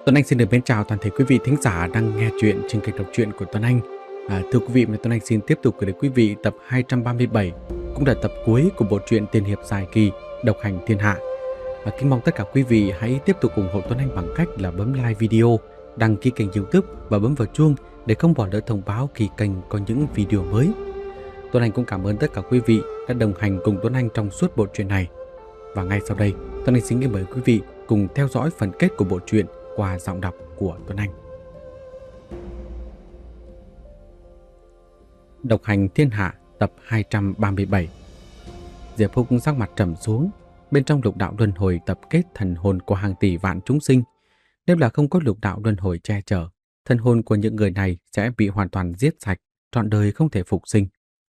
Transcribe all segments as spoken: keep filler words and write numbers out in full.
Tuấn Anh xin được mến chào toàn thể quý vị thính giả đang nghe chuyện trên kênh đọc truyện của Tuấn Anh. À, thưa quý vị, Tuấn Anh xin tiếp tục gửi đến quý vị tập hai trăm ba mươi bảy, cũng là tập cuối của bộ truyện tiên hiệp dài kỳ Độc Hành Thiên Hạ. À, kính mong tất cả quý vị hãy tiếp tục ủng hộ Tuấn Anh bằng cách là bấm like video, đăng ký kênh YouTube và bấm vào chuông để không bỏ lỡ thông báo khi kênh có những video mới. Tuấn Anh cũng cảm ơn tất cả quý vị đã đồng hành cùng Tuấn Anh trong suốt bộ truyện này. Và ngay sau đây, Tuấn Anh xin kính mời quý vị cùng theo dõi phần kết của bộ truyện qua giọng đọc của Tuấn Anh. Độc Hành Thiên Hạ tập hai trăm ba mươi bảy. Diệp Phúc sắc mặt trầm xuống. Bên trong lục đạo luân hồi tập kết thần hồn của hàng tỷ vạn chúng sinh. Nếu là không có lục đạo luân hồi che chở, thần hồn của những người này sẽ bị hoàn toàn giết sạch, trọn đời không thể phục sinh.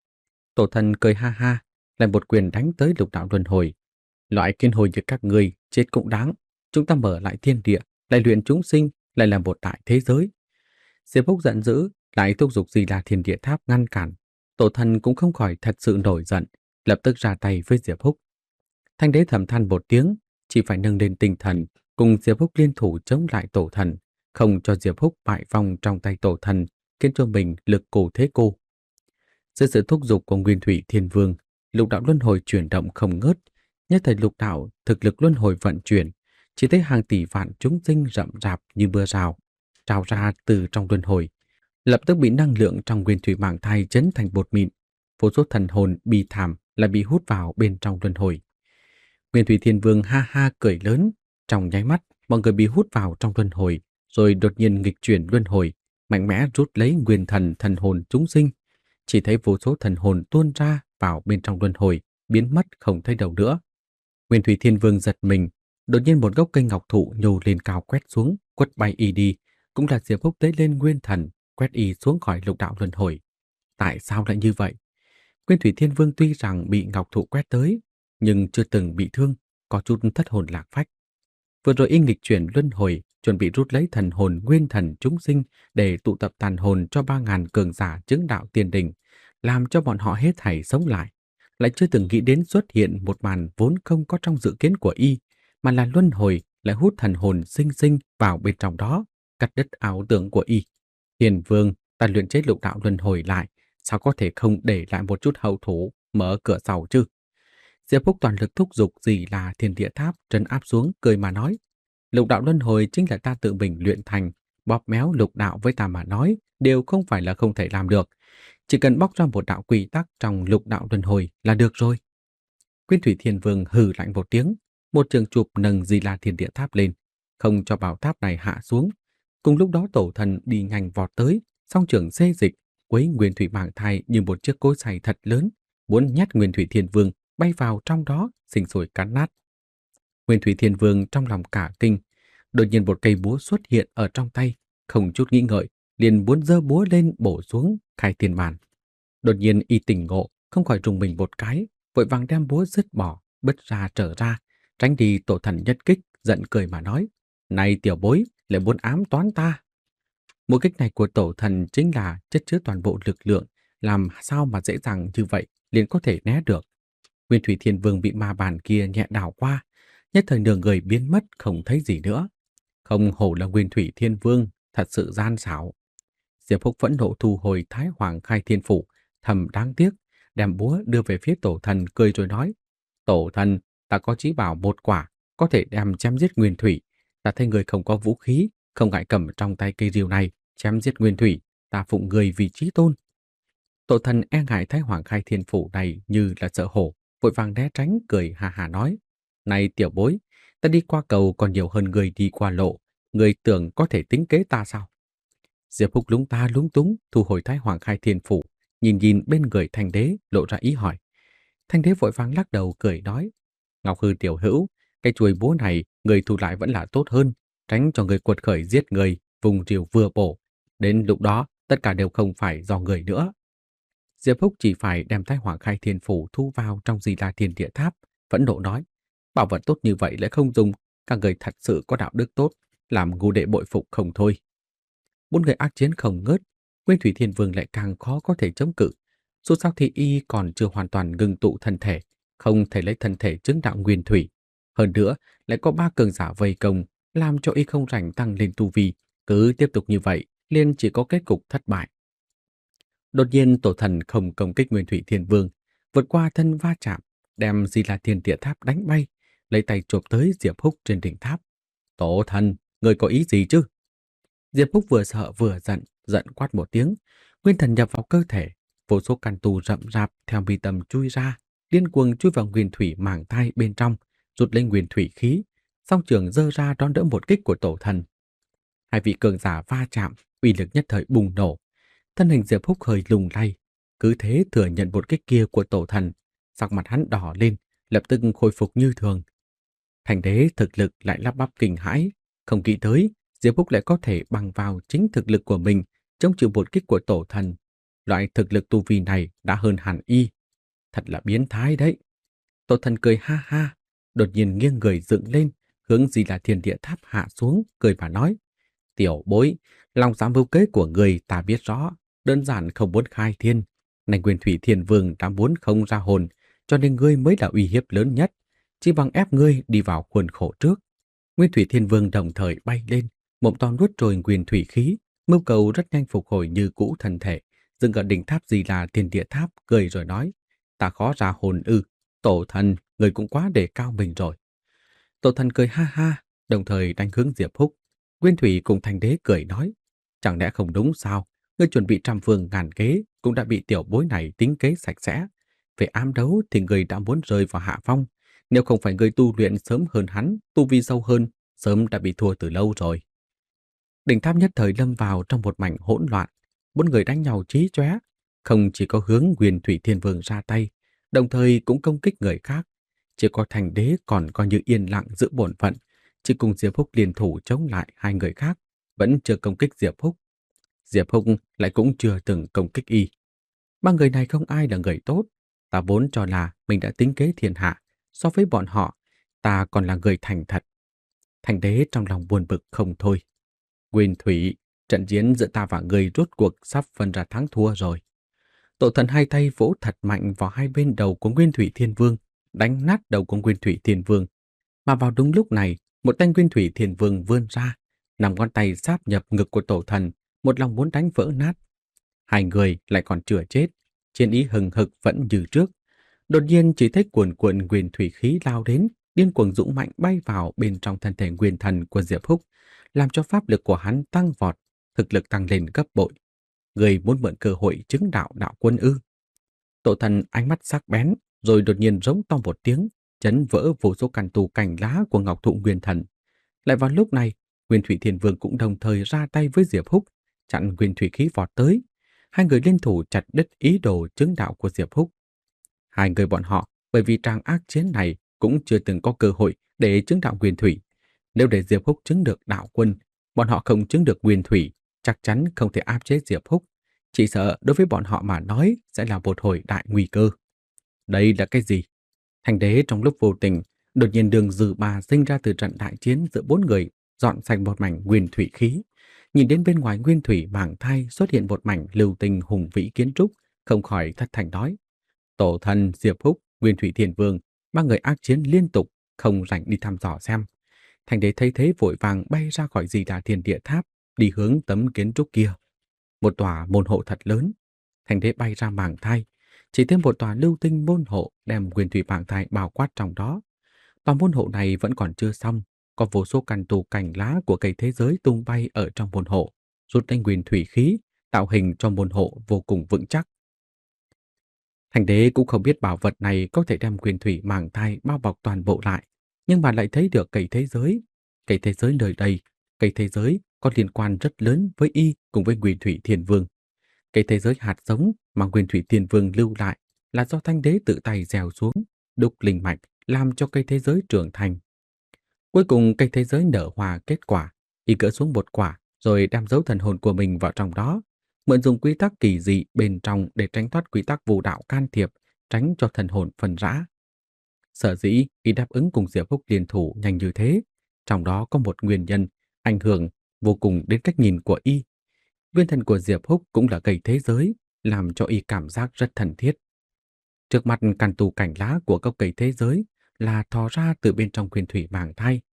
Tổ thần cười ha ha, lại một quyền đánh tới lục đạo luân hồi. Loại kiên hồi như các ngươi chết cũng đáng. Chúng ta mở lại thiên địa, lại luyện chúng sinh, lại là một đại thế giới. Diệp Phúc giận dữ, lại thúc giục Di La Thiên Địa Tháp ngăn cản. Tổ thần cũng không khỏi thật sự nổi giận, lập tức ra tay với Diệp Phúc. Thanh đế thầm than một tiếng, chỉ phải nâng lên tinh thần, cùng Diệp Phúc liên thủ chống lại tổ thần, không cho Diệp Phúc bại vong trong tay tổ thần, khiến cho mình lực cổ thế cô. Dưới sự thúc giục của Nguyên Thủy Thiên Vương, lục đạo luân hồi chuyển động không ngớt, nhất thời lục đạo thực lực luân hồi vận chuyển. Chỉ thấy hàng tỷ vạn chúng sinh rậm rạp như mưa rào, trào ra từ trong luân hồi, lập tức bị năng lượng trong nguyên thủy mạng thai chấn thành bột mịn. Vô số thần hồn bi thảm là bị hút vào bên trong luân hồi. Nguyên Thủy Thiên Vương ha ha cười lớn, trong nháy mắt mọi người bị hút vào trong luân hồi, rồi đột nhiên nghịch chuyển luân hồi, mạnh mẽ rút lấy nguyên thần thần hồn chúng sinh. Chỉ thấy vô số thần hồn tuôn ra vào bên trong luân hồi, biến mất không thấy đâu nữa. Nguyên Thủy Thiên Vương giật mình. Đột nhiên một gốc cây ngọc thụ nhô lên cao quét xuống, quất bay y đi, cũng là Diệp Phúc tế lên nguyên thần, quét y xuống khỏi lục đạo luân hồi. Tại sao lại như vậy? Nguyên Thủy Thiên Vương tuy rằng bị ngọc thụ quét tới, nhưng chưa từng bị thương, có chút thất hồn lạc phách. Vừa rồi y nghịch chuyển luân hồi, chuẩn bị rút lấy thần hồn nguyên thần chúng sinh để tụ tập tàn hồn cho ba ngàn cường giả chứng đạo tiên đỉnh, làm cho bọn họ hết thảy sống lại. Lại chưa từng nghĩ đến xuất hiện một màn vốn không có trong dự kiến của y, mà là luân hồi lại hút thần hồn sinh sinh vào bên trong đó, cắt đứt ảo tưởng của y. Hiền Vương, ta luyện chế lục đạo luân hồi lại, sao có thể không để lại một chút hậu thủ, mở cửa sau chứ? Diệp Phúc toàn lực thúc giục gì là Thiên Địa Tháp trấn áp xuống, cười mà nói, lục đạo luân hồi chính là ta tự mình luyện thành, bóp méo lục đạo với ta mà nói đều không phải là không thể làm được, chỉ cần bóc ra một đạo quy tắc trong lục đạo luân hồi là được rồi. Nguyên Thủy Thiên Vương hừ lạnh một tiếng, một trường chụp nâng Di La Thiên Địa Tháp lên, không cho bảo tháp này hạ xuống. Cùng lúc đó tổ thần đi nhanh vọt tới, song trường xê dịch, quấy Nguyên Thủy Mạng Thai như một chiếc cối xay thật lớn, muốn nhét Nguyên Thủy Thiên Vương bay vào trong đó, sinh sôi cắn nát. Nguyên Thủy Thiên Vương trong lòng cả kinh, đột nhiên một cây búa xuất hiện ở trong tay, không chút nghĩ ngợi, liền muốn giơ búa lên bổ xuống khai thiên màn. Đột nhiên y tỉnh ngộ, không khỏi rùng mình một cái, vội vàng đem búa dứt bỏ, bứt ra trở ra, tránh đi tổ thần nhất kích, giận cười mà nói, này tiểu bối, lại muốn ám toán ta. Một kích này của tổ thần chính là chất chứa toàn bộ lực lượng, làm sao mà dễ dàng như vậy liền có thể né được. Nguyên Thủy Thiên Vương bị ma bàn kia nhẹ đảo qua, nhất thời nửa người biến mất không thấy gì nữa. Không hổ là Nguyên Thủy Thiên Vương, thật sự gian xảo. Diệp Phúc phẫn nộ thu hồi Thái Hoàng Khai Thiên Phủ, thầm đáng tiếc, đem búa đưa về phía tổ thần cười rồi nói, tổ thần, ta có chí bảo một quả, có thể đem chém giết Nguyên Thủy. Ta thấy người không có vũ khí, không ngại cầm trong tay cây rìu này, chém giết Nguyên Thủy, ta phụng người vì chí tôn. Tổ thần e ngại Thái Hoàng Khai Thiên Phủ này như là sợ hổ, vội vàng né tránh cười hà hà nói, này tiểu bối, ta đi qua cầu còn nhiều hơn người đi qua lộ, người tưởng có thể tính kế ta sao? Diệp Phúc lúng ta lúng túng thu hồi Thái Hoàng Khai Thiên Phủ, nhìn nhìn bên người Thanh Đế lộ ra ý hỏi. Thanh Đế vội vàng lắc đầu cười nói, Ngọc Hư tiểu hữu, cái chuôi búa này người thu lại vẫn là tốt hơn, tránh cho người quật khởi giết người, vùng rìu vừa bổ. Đến lúc đó tất cả đều không phải do người nữa. Diệp Phúc chỉ phải đem Thái Hoàng Khai Thiên Phủ thu vào trong Di La Thiên Địa Tháp, phẫn nộ nói, bảo vật tốt như vậy lại không dùng, các người thật sự có đạo đức tốt, làm ngu đệ bội phục không thôi. Bốn người ác chiến không ngớt, Nguyên Thủy Thiên Vương lại càng khó có thể chống cự. Dù sao thì y còn chưa hoàn toàn ngưng tụ thân thể, không thể lấy thân thể chứng đạo nguyên thủy. Hơn nữa, lại có ba cường giả vây công, làm cho y không rảnh tăng lên tu vi, cứ tiếp tục như vậy, liền chỉ có kết cục thất bại. Đột nhiên tổ thần không công kích Nguyên Thủy Thiên Vương, vượt qua thân va chạm, đem Di La Thiên Địa Tháp đánh bay, lấy tay chộp tới Diệp Húc trên đỉnh tháp. Tổ thần, người có ý gì chứ? Diệp Húc vừa sợ vừa giận, giận quát một tiếng, nguyên thần nhập vào cơ thể, vô số căn tù rậm rạp theo mi tâm chui ra, điên cuồng chui vào nguyên thủy màng thai bên trong, rút lên nguyên thủy khí, song trường giơ ra đón đỡ một kích của tổ thần. Hai vị cường giả va chạm, uy lực nhất thời bùng nổ, thân hình Diệp Húc hơi lung lay, cứ thế thừa nhận một kích kia của tổ thần, sắc mặt hắn đỏ lên, lập tức khôi phục như thường. Thành đế thực lực lại lắp bắp kinh hãi, không nghĩ tới Diệp Húc lại có thể bằng vào chính thực lực của mình chống chịu một kích của tổ thần. Loại thực lực tu vi này đã hơn hẳn y. Thật là biến thái đấy. Tổ thần cười ha ha, đột nhiên nghiêng người dựng lên, hướng Di La Thiên Địa Tháp hạ xuống, cười và nói: Tiểu bối, lòng dạ mưu kế của người ta biết rõ, đơn giản không muốn khai thiên. Này Nguyên Thủy Thiên Vương đã muốn không ra hồn, cho nên ngươi mới là uy hiếp lớn nhất. Chỉ bằng ép ngươi đi vào khuôn khổ trước. Nguyên Thủy Thiên Vương đồng thời bay lên, mộng to nuốt trôi nguyên thủy khí, mưu cầu rất nhanh phục hồi như cũ thân thể, dừng ở đỉnh tháp Di La Thiên Địa Tháp, cười rồi nói: Ta khó ra hồn ư? Tổ thần, người cũng quá đề cao mình rồi. Tổ thần cười ha ha, đồng thời đánh hướng Diệp Húc. Nguyên Thủy cùng Thành Đế cười nói: Chẳng lẽ không đúng sao? Ngươi chuẩn bị trăm phương ngàn kế cũng đã bị tiểu bối này tính kế sạch sẽ. Về ám đấu thì người đã muốn rơi vào hạ phong. Nếu không phải người tu luyện sớm hơn hắn, tu vi sâu hơn, sớm đã bị thua từ lâu rồi. Đỉnh tháp nhất thời lâm vào trong một mảnh hỗn loạn, bốn người đánh nhau chí chóe, không chỉ có hướng Nguyên Thủy Thiên Vương ra tay, đồng thời cũng công kích người khác. Chỉ có Thành Đế còn coi như yên lặng giữ bổn phận, chỉ cùng Diệp Húc liên thủ chống lại hai người khác, vẫn chưa công kích Diệp Húc. Diệp Húc lại cũng chưa từng công kích y. Ba người này không ai là người tốt, ta vốn cho là mình đã tính kế thiên hạ, so với bọn họ, ta còn là người thành thật. Thành Đế trong lòng buồn bực không thôi. Nguyên Thủy, trận chiến giữa ta và người rốt cuộc sắp phân ra thắng thua rồi. Tổ thần hai tay vỗ thật mạnh vào hai bên đầu của Nguyên Thủy Thiên Vương, đánh nát đầu của Nguyên Thủy Thiên Vương. Mà vào đúng lúc này, một tay Nguyên Thủy Thiên Vương vươn ra, nằm ngón tay sáp nhập ngực của tổ thần, một lòng muốn đánh vỡ nát. Hai người lại còn chưa chết, chiến ý hừng hực vẫn như trước. Đột nhiên chỉ thấy cuồn cuộn nguyên thủy khí lao đến, điên cuồng dũng mạnh bay vào bên trong thân thể nguyên thần của Diệp Húc, làm cho pháp lực của hắn tăng vọt, thực lực tăng lên gấp bội. Người muốn mượn cơ hội chứng đạo đạo quân ư? Tổ thần ánh mắt sắc bén, rồi đột nhiên rống to một tiếng, chấn vỡ vô số cành tù cành lá của Ngọc Thụ Nguyên Thần. Lại vào lúc này, Nguyên Thủy Thiên Vương cũng đồng thời ra tay với Diệp Húc, chặn nguyên thủy khí vọt tới. Hai người liên thủ chặt đứt ý đồ chứng đạo của Diệp Húc. Hai người bọn họ bởi vì tràng ác chiến này cũng chưa từng có cơ hội để chứng đạo nguyên thủy. Nếu để Diệp Húc chứng được đạo quân, bọn họ không chứng được nguyên thủy, chắc chắn không thể áp chế Diệp Húc. Chỉ sợ đối với bọn họ mà nói sẽ là một hồi đại nguy cơ. Đây là cái gì? Thành Đế trong lúc vô tình, đột nhiên đường dư bà sinh ra từ trận đại chiến giữa bốn người, dọn sạch một mảnh nguyên thủy khí. Nhìn đến bên ngoài nguyên thủy màng thai xuất hiện một mảnh lưu tinh hùng vĩ kiến trúc, không khỏi thất thành nói: Tổ thần, Diệp Húc, Nguyên Thủy Thiên Vương, ba người ác chiến liên tục, không rảnh đi thăm dò xem. Thành Đế thấy thế vội vàng bay ra khỏi Di La Thiên Địa Tháp, đi hướng tấm kiến trúc kia. Một tòa môn hộ thật lớn. Thành Đế bay ra màng thai, chỉ thêm một tòa lưu tinh môn hộ đem Nguyên Thủy màng thai bao quát trong đó. Tòa môn hộ này vẫn còn chưa xong, có vô số căn tù cành lá của cây thế giới tung bay ở trong môn hộ, rút lên nguyên thủy khí, tạo hình cho môn hộ vô cùng vững chắc. Thành Đế cũng không biết bảo vật này có thể đem nguyên thủy màng thai bao bọc toàn bộ lại, nhưng mà lại thấy được cây thế giới. Cây thế giới nơi đây, cây thế giới có liên quan rất lớn với y cùng với Nguyên Thủy Thiên Vương. Cây thế giới hạt giống mà Nguyên Thủy Thiên Vương lưu lại là do Thanh Đế tự tay gieo xuống, đúc linh mạch, làm cho cây thế giới trưởng thành. Cuối cùng cây thế giới nở hoa kết quả, y gỡ xuống một quả, rồi đem dấu thần hồn của mình vào trong đó, mượn dùng quy tắc kỳ dị bên trong để tránh thoát quy tắc vũ đạo can thiệp, tránh cho thần hồn phân rã. Sở dĩ y đáp ứng cùng Diệp Húc liên thủ nhanh như thế, trong đó có một nguyên nhân ảnh hưởng vô cùng đến cách nhìn của y. Nguyên thần của Diệp Húc cũng là cây thế giới, làm cho y cảm giác rất thân thiết. Trước mặt căn tù cảnh lá của gốc cây thế giới là thò ra từ bên trong nguyên thủy màng thai.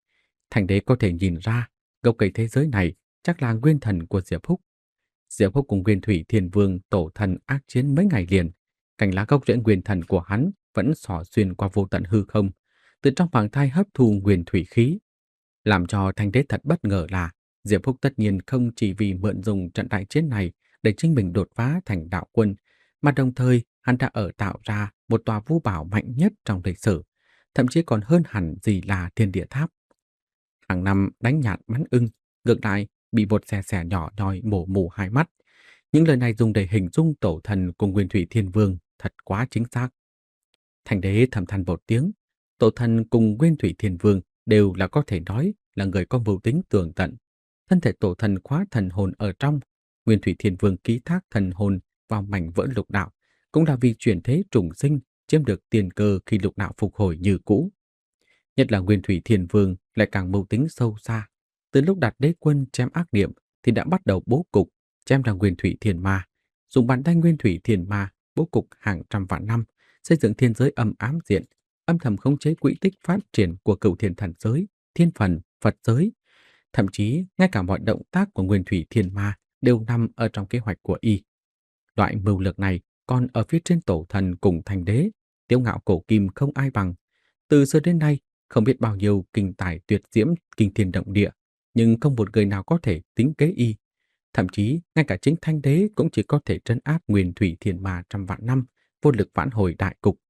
Thành đế có thể nhìn ra, gốc cây thế giới này chắc là nguyên thần của Diệp Húc. Diệp Húc cùng Nguyên Thủy Thiên Vương tổ thần ác chiến mấy ngày liền, cành lá gốc rễ nguyên thần của hắn vẫn xỏ xuyên qua vô tận hư không, từ trong phẳng thai hấp thu nguyên thủy khí. Làm cho Thanh đế thật bất ngờ là Diệp Húc tất nhiên không chỉ vì mượn dùng trận đại chiến này để chính mình đột phá thành đạo quân, mà đồng thời hắn đã ở tạo ra một tòa vũ bảo mạnh nhất trong lịch sử, thậm chí còn hơn hẳn gì là Thiên Địa Tháp. Hàng năm đánh nhạn bắn ưng, ngược lại bị một xẻ xẻ nhỏ nhoi mổ mù hai mắt. Những lời này dùng để hình dung tổ thần cùng Nguyên Thủy Thiên Vương thật quá chính xác. Thành đế thầm than một tiếng, tổ thần cùng Nguyên Thủy Thiên Vương đều là có thể nói là người có mưu tính tường tận. Thân thể tổ thần khóa thần hồn ở trong, Nguyên Thủy Thiên Vương ký thác thần hồn vào mảnh vỡ lục đạo, cũng là vì chuyển thế trùng sinh, chiếm được tiền cơ khi lục đạo phục hồi như cũ. Nhất là Nguyên Thủy Thiên Vương lại càng mưu tính sâu xa. Từ lúc đặt đế quân chém ác niệm thì đã bắt đầu bố cục chém ra Nguyên Thủy Thiên Ma, dùng bàn tay Nguyên Thủy Thiên Ma bố cục hàng trăm vạn năm, xây dựng thiên giới âm ám diện, âm thầm khống chế quỹ tích phát triển của cửu thiên thần giới, thiên phần, Phật giới. Thậm chí ngay cả mọi động tác của Nguyên Thủy Thiên Ma đều nằm ở trong kế hoạch của y. Loại mưu lược này còn ở phía trên tổ thần cùng thành đế, tiêu ngạo cổ kim không ai bằng. Từ xưa đến nay, không biết bao nhiêu kinh tài tuyệt diễm, kinh thiên động địa, nhưng không một người nào có thể tính kế y. Thậm chí, ngay cả chính thanh đế cũng chỉ có thể trấn áp Nguyên Thủy Thiên Ma trăm vạn năm, vô lực vãn hồi đại cục.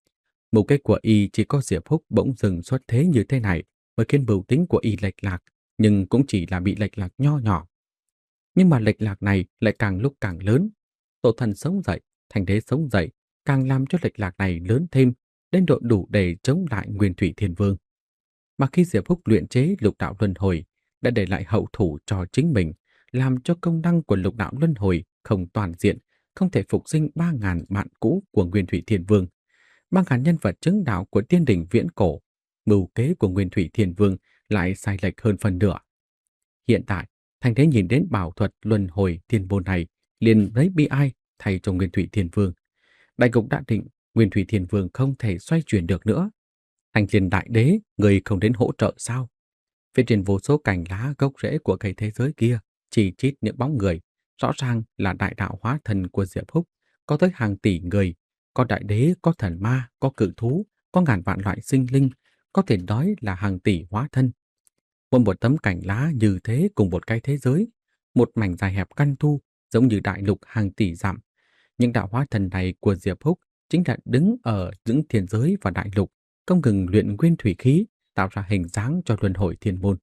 Mục đích của y chỉ có Diệp Húc bỗng dừng xuất thế như thế này mới khiến mưu tính của y lệch lạc, nhưng cũng chỉ là bị lệch lạc nho nhỏ. Nhưng mà lệch lạc này lại càng lúc càng lớn. Tổ thần sống dậy, thành đế sống dậy, càng làm cho lệch lạc này lớn thêm, đến độ đủ để chống lại Nguyên Thủy Thiên Vương. Mà khi Diệp Húc luyện chế lục đạo luân hồi, đã để lại hậu thủ cho chính mình, làm cho công năng của lục đạo luân hồi không toàn diện, không thể phục sinh ba ngàn bạn cũ của Nguyên Thủy Thiên Vương, ba ngàn nhân vật chứng đạo của tiên đỉnh viễn cổ. Mưu kế của Nguyên Thủy Thiên Vương lại sai lệch hơn phần nửa. Hiện tại, thành đế nhìn đến bảo thuật luân hồi thiên môn này, liền lấy bi ai thay cho Nguyên Thủy Thiên Vương. Đại cục đã định, Nguyên Thủy Thiên Vương không thể xoay chuyển được nữa. Thành liền đại đế, người không đến hỗ trợ sao? Phía trên vô số cành lá gốc rễ của cây thế giới kia, chỉ chít những bóng người, rõ ràng là đại đạo hóa thân của Diệp Húc, có tới hàng tỷ người, có đại đế, có thần ma, có cự thú, có ngàn vạn loại sinh linh, có thể nói là hàng tỷ hóa thân. Một một tấm cành lá như thế cùng một cái thế giới, một mảnh dài hẹp căn thu, giống như đại lục hàng tỷ dặm. Những đạo hóa thân này của Diệp Húc chính là đứng ở những thiên giới và đại lục, không ngừng luyện nguyên thủy khí, tạo ra hình dáng cho luân hồi thiên môn.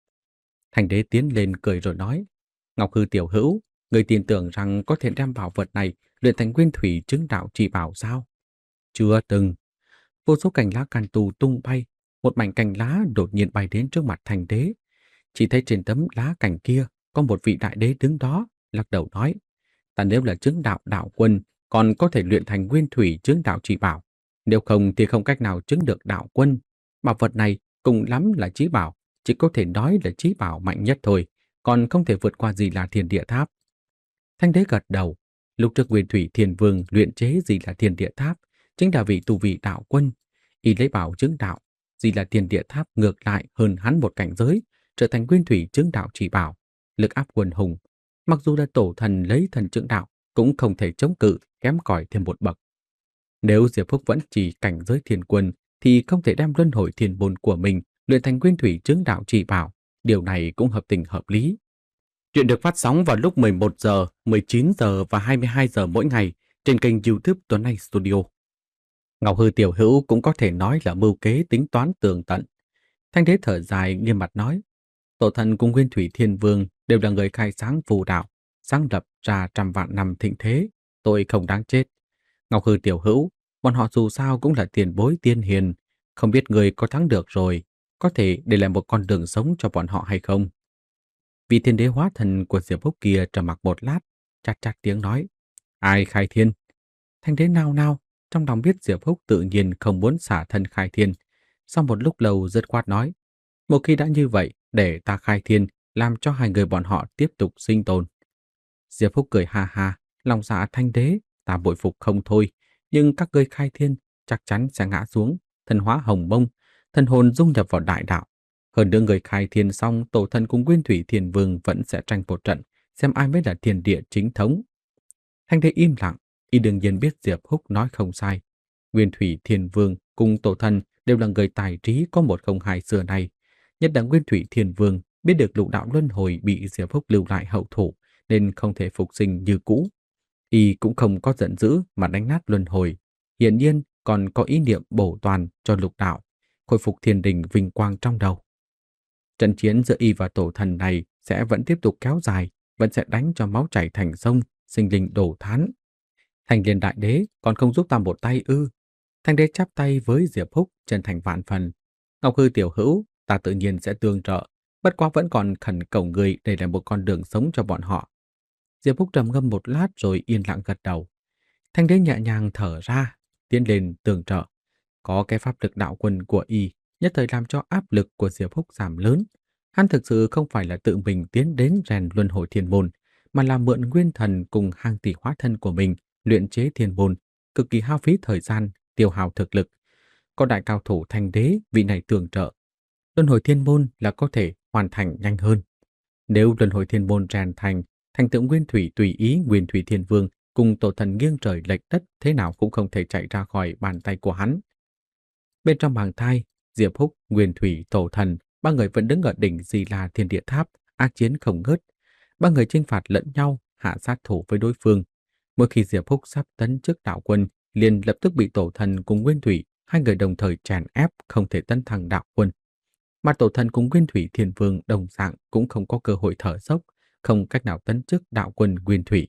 Thành đế tiến lên cười rồi nói, Ngọc Hư tiểu hữu, người tin tưởng rằng có thể đem bảo vật này luyện thành nguyên thủy chứng đạo chỉ bảo sao? Chưa từng. Vô số cành lá can tù tung bay, một mảnh cành lá đột nhiên bay đến trước mặt thành đế. Chỉ thấy trên tấm lá cành kia có một vị đại đế đứng đó, lắc đầu nói, ta nếu là chứng đạo đạo quân, còn có thể luyện thành nguyên thủy chứng đạo chỉ bảo. Nếu không thì không cách nào chứng được đạo quân. Bảo vật này cùng lắm là chí bảo, chỉ có thể nói là chí bảo mạnh nhất thôi, còn không thể vượt qua gì là Thiên Địa Tháp. Thanh đế gật đầu, lúc trước Nguyên Thủy Thiên Vương luyện chế gì là Thiên Địa Tháp, chính là vị tu vị đạo quân. Y lấy bảo chứng đạo, gì là Thiên Địa Tháp ngược lại hơn hắn một cảnh giới, trở thành nguyên thủy chứng đạo chỉ bảo, lực áp quần hùng. Mặc dù là tổ thần lấy thần chứng đạo, cũng không thể chống cự, kém cỏi thêm một bậc. Nếu Diệp Phúc vẫn chỉ cảnh giới thiên quân, thì không thể đem luân hồi thiên môn của mình luyện thành nguyên thủy chứng đạo chỉ bảo. Điều này cũng hợp tình hợp lý. Chuyện được phát sóng vào lúc mười một giờ, mười chín giờ và hai mươi hai giờ mỗi ngày trên kênh YouTube Tuấn Anh Studio. Ngọc Hư tiểu hữu cũng có thể nói là mưu kế tính toán tường tận. Thanh đế thở dài nghiêm mặt nói, tổ thần cùng Nguyên Thủy Thiên Vương đều là người khai sáng phù đạo, sáng lập ra trăm vạn năm thịnh thế, tôi không đáng chết. Ngọc Hư tiểu hữu, bọn họ dù sao cũng là tiền bối tiên hiền, không biết người có thắng được rồi, có thể để lại một con đường sống cho bọn họ hay không? Vị thiên đế hóa thần của Diệp Húc kia trầm mặc một lát, chát chát tiếng nói, ai khai thiên? Thanh đế nao nao, trong lòng biết Diệp Húc tự nhiên không muốn xả thân khai thiên. Sau một lúc lâu dứt khoát nói, một khi đã như vậy, để ta khai thiên, làm cho hai người bọn họ tiếp tục sinh tồn. Diệp Húc cười ha ha, lòng dạ thanh đế, ta bội phục không thôi, nhưng các ngươi khai thiên chắc chắn sẽ ngã xuống, thần hóa hồng mông, thần hồn dung nhập vào đại đạo. Hơn nữa người khai thiên xong, tổ thần cùng Nguyên Thủy Thiên Vương vẫn sẽ tranh một trận, xem ai mới là thiên địa chính thống. Thanh đế im lặng, y đương nhiên biết Diệp Húc nói không sai. Nguyên Thủy Thiên Vương cùng tổ thần đều là người tài trí có một không hai xưa nay. Nhất là Nguyên Thủy Thiên Vương biết được lục đạo luân hồi bị Diệp Húc lưu lại hậu thủ nên không thể phục sinh như cũ. Y cũng không có giận dữ mà đánh nát luân hồi. Hiển nhiên còn có ý niệm bổ toàn cho lục đạo, khôi phục thiên đình vinh quang trong đầu. Trận chiến giữa y và tổ thần này sẽ vẫn tiếp tục kéo dài, vẫn sẽ đánh cho máu chảy thành sông, sinh linh đổ thán. Thành Liên Đại Đế còn không giúp ta một tay ư? Thanh đế chắp tay với Diệp Húc chân thành vạn phần. Ngọc Hư tiểu hữu, ta tự nhiên sẽ tương trợ, bất quá vẫn còn khẩn cầu người để làm một con đường sống cho bọn họ. Diệp Húc trầm ngâm một lát rồi yên lặng gật đầu. Thanh đế nhẹ nhàng thở ra, tiến lên tương trợ. Có cái pháp lực đạo quân của y nhất thời làm cho áp lực của Diệp Húc giảm lớn. Hắn thực sự không phải là tự mình tiến đến rèn luân hồi thiên môn, mà là mượn nguyên thần cùng hàng tỷ hóa thân của mình luyện chế thiên môn, cực kỳ hao phí thời gian, tiêu hao thực lực. Có đại cao thủ thanh đế vị này tương trợ, luân hồi thiên môn là có thể hoàn thành nhanh hơn. Nếu luân hồi thiên môn rèn thành, thành tựu Nguyên Thủy tùy ý Nguyên Thủy Thiên Vương cùng tổ thần nghiêng trời lệch đất thế nào cũng không thể chạy ra khỏi bàn tay của hắn. Bên trong bàng thai, Diệp Húc, Nguyên Thủy, tổ thần, ba người vẫn đứng ở đỉnh Di La Thiên Địa Tháp, ác chiến không ngớt. Ba người chinh phạt lẫn nhau, hạ sát thủ với đối phương. Mỗi khi Diệp Húc sắp tấn chức đạo quân, liền lập tức bị tổ thần cùng Nguyên Thủy, hai người đồng thời chèn ép không thể tấn thăng đạo quân. Mà tổ thần cùng Nguyên Thủy Thiên Vương đồng dạng cũng không có cơ hội thở dốc, không cách nào tấn chức đạo quân Nguyên Thủy.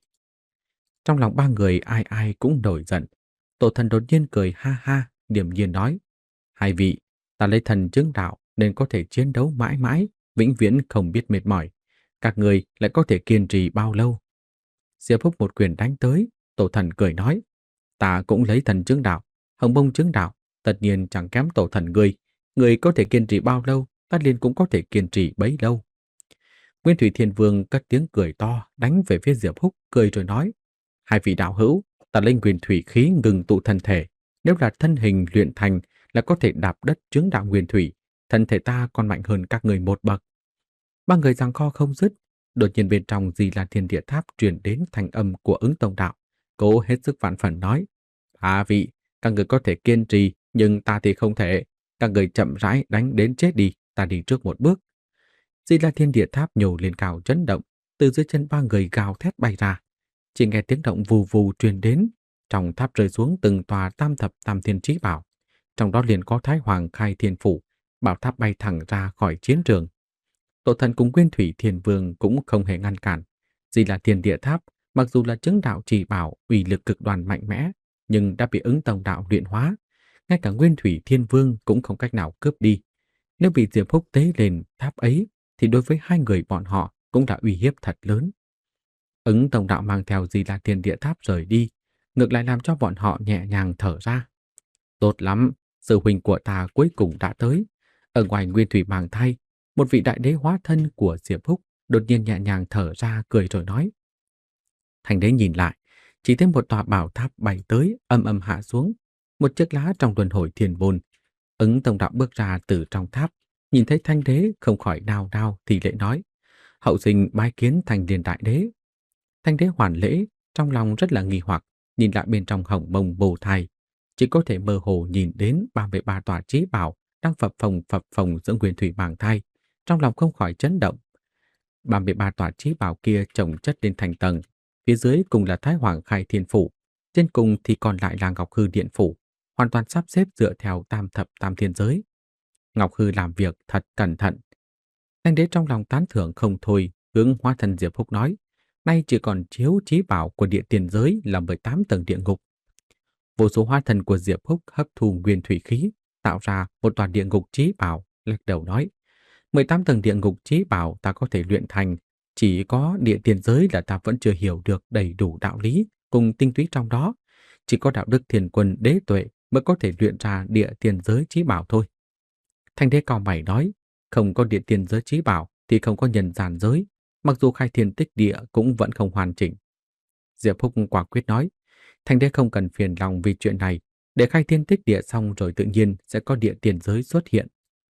Trong lòng ba người ai ai cũng nổi giận. Tổ thần đột nhiên cười ha ha, điềm nhiên nói: hai vị, ta lấy thần chứng đạo nên có thể chiến đấu mãi mãi, vĩnh viễn không biết mệt mỏi. Các người lại có thể kiên trì bao lâu? Diệp Húc một quyền đánh tới, tổ thần cười nói: ta cũng lấy thần chứng đạo, hồng bông chứng đạo, tất nhiên chẳng kém tổ thần ngươi. Ngươi có thể kiên trì bao lâu, ta liền cũng có thể kiên trì bấy lâu. Nguyên Thủy Thiên Vương cất tiếng cười to, đánh về phía Diệp Húc, cười rồi nói: hai vị đạo hữu, ta lấy nguyên thủy khí ngừng tụ thân thể, nếu là thân hình luyện thành là có thể đạp đất chứng đạo nguyên thủy, thân thể ta còn mạnh hơn các người một bậc. Ba người giằng co không dứt, đột nhiên bên trong Di La Thiên Địa Tháp truyền đến thanh âm của Ứng Tông Đạo, cố hết sức vạn phần nói: ba vị, các người có thể kiên trì, nhưng ta thì không thể. Các người chậm rãi đánh đến chết đi, ta đi trước một bước. Di La Thiên Địa Tháp nhổ lên cao chấn động, từ dưới chân ba người gào thét bay ra. Chỉ nghe tiếng động vù vù truyền đến, trong tháp rơi xuống từng tòa tam thập tam thiên chí bảo, trong đó liền có Thái Hoàng khai thiên phủ, bảo tháp bay thẳng ra khỏi chiến trường. Tổ thần cùng Nguyên Thủy Thiên Vương cũng không hề ngăn cản. Di La Thiên Địa Tháp mặc dù là chứng đạo chỉ bảo uy lực cực đoan mạnh mẽ, nhưng đã bị Ứng Tông Đạo luyện hóa, ngay cả Nguyên Thủy Thiên Vương cũng không cách nào cướp đi. Nếu bị Diệp Húc tế lên tháp ấy, thì đối với hai người bọn họ cũng đã uy hiếp thật lớn. Ứng Tông Đạo mang theo Di La Thiên Địa Tháp rời đi, ngược lại làm cho bọn họ nhẹ nhàng thở ra. Tốt lắm, sư huynh của ta cuối cùng đã tới. Ở ngoài Nguyên Thủy màng thai, một vị đại đế hóa thân của Diệp Húc đột nhiên nhẹ nhàng thở ra, cười rồi nói. Thành đế nhìn lại, chỉ thấy một tòa bảo tháp bay tới, âm âm hạ xuống, một chiếc lá trong luân hồi thiên môn. Ứng Tông Đạo bước ra từ trong tháp, nhìn thấy Thanh đế không khỏi đau đau thì lễ nói: hậu sinh bái kiến Thành Liên Đại Đế. Thanh đế hoàn lễ, trong lòng rất là nghi hoặc, nhìn lại bên trong hồng mông bồ thai, chỉ có thể mơ hồ nhìn đến ba mươi ba tòa chí bảo đang phập phồng phập phồng giữa nguyên thủy màng thai, trong lòng không khỏi chấn động. ba mươi ba tòa chí bảo kia chồng chất lên thành tầng, phía dưới cùng là Thái Hoàng khai thiên phủ, trên cùng thì còn lại là Ngọc Hư điện phủ, hoàn toàn sắp xếp dựa theo tam thập tam thiên giới. Ngọc Hư làm việc thật cẩn thận. Thanh đế trong lòng tán thưởng không thôi, hướng hóa thân Diệp Húc nói: nay chỉ còn chiếu chí bảo của địa tiền giới là mười tám tầng địa ngục. Vô số hóa thân của Diệp Húc hấp thu nguyên thủy khí, tạo ra một tòa địa ngục chí bảo, lắc đầu nói: mười tám tầng địa ngục chí bảo ta có thể luyện thành, chỉ có địa tiền giới là ta vẫn chưa hiểu được đầy đủ đạo lý cùng tinh túy trong đó, chỉ có đạo đức thiền quân đế tuệ mới có thể luyện ra địa tiền giới chí bảo thôi. Thanh đế cao mày nói: không có địa tiền giới chí bảo thì không có nhân gian giới, mặc dù khai thiên tích địa cũng vẫn không hoàn chỉnh. Diệp Húc quả quyết nói: Thanh đế không cần phiền lòng vì chuyện này, để khai thiên tích địa xong rồi tự nhiên sẽ có địa tiền giới xuất hiện.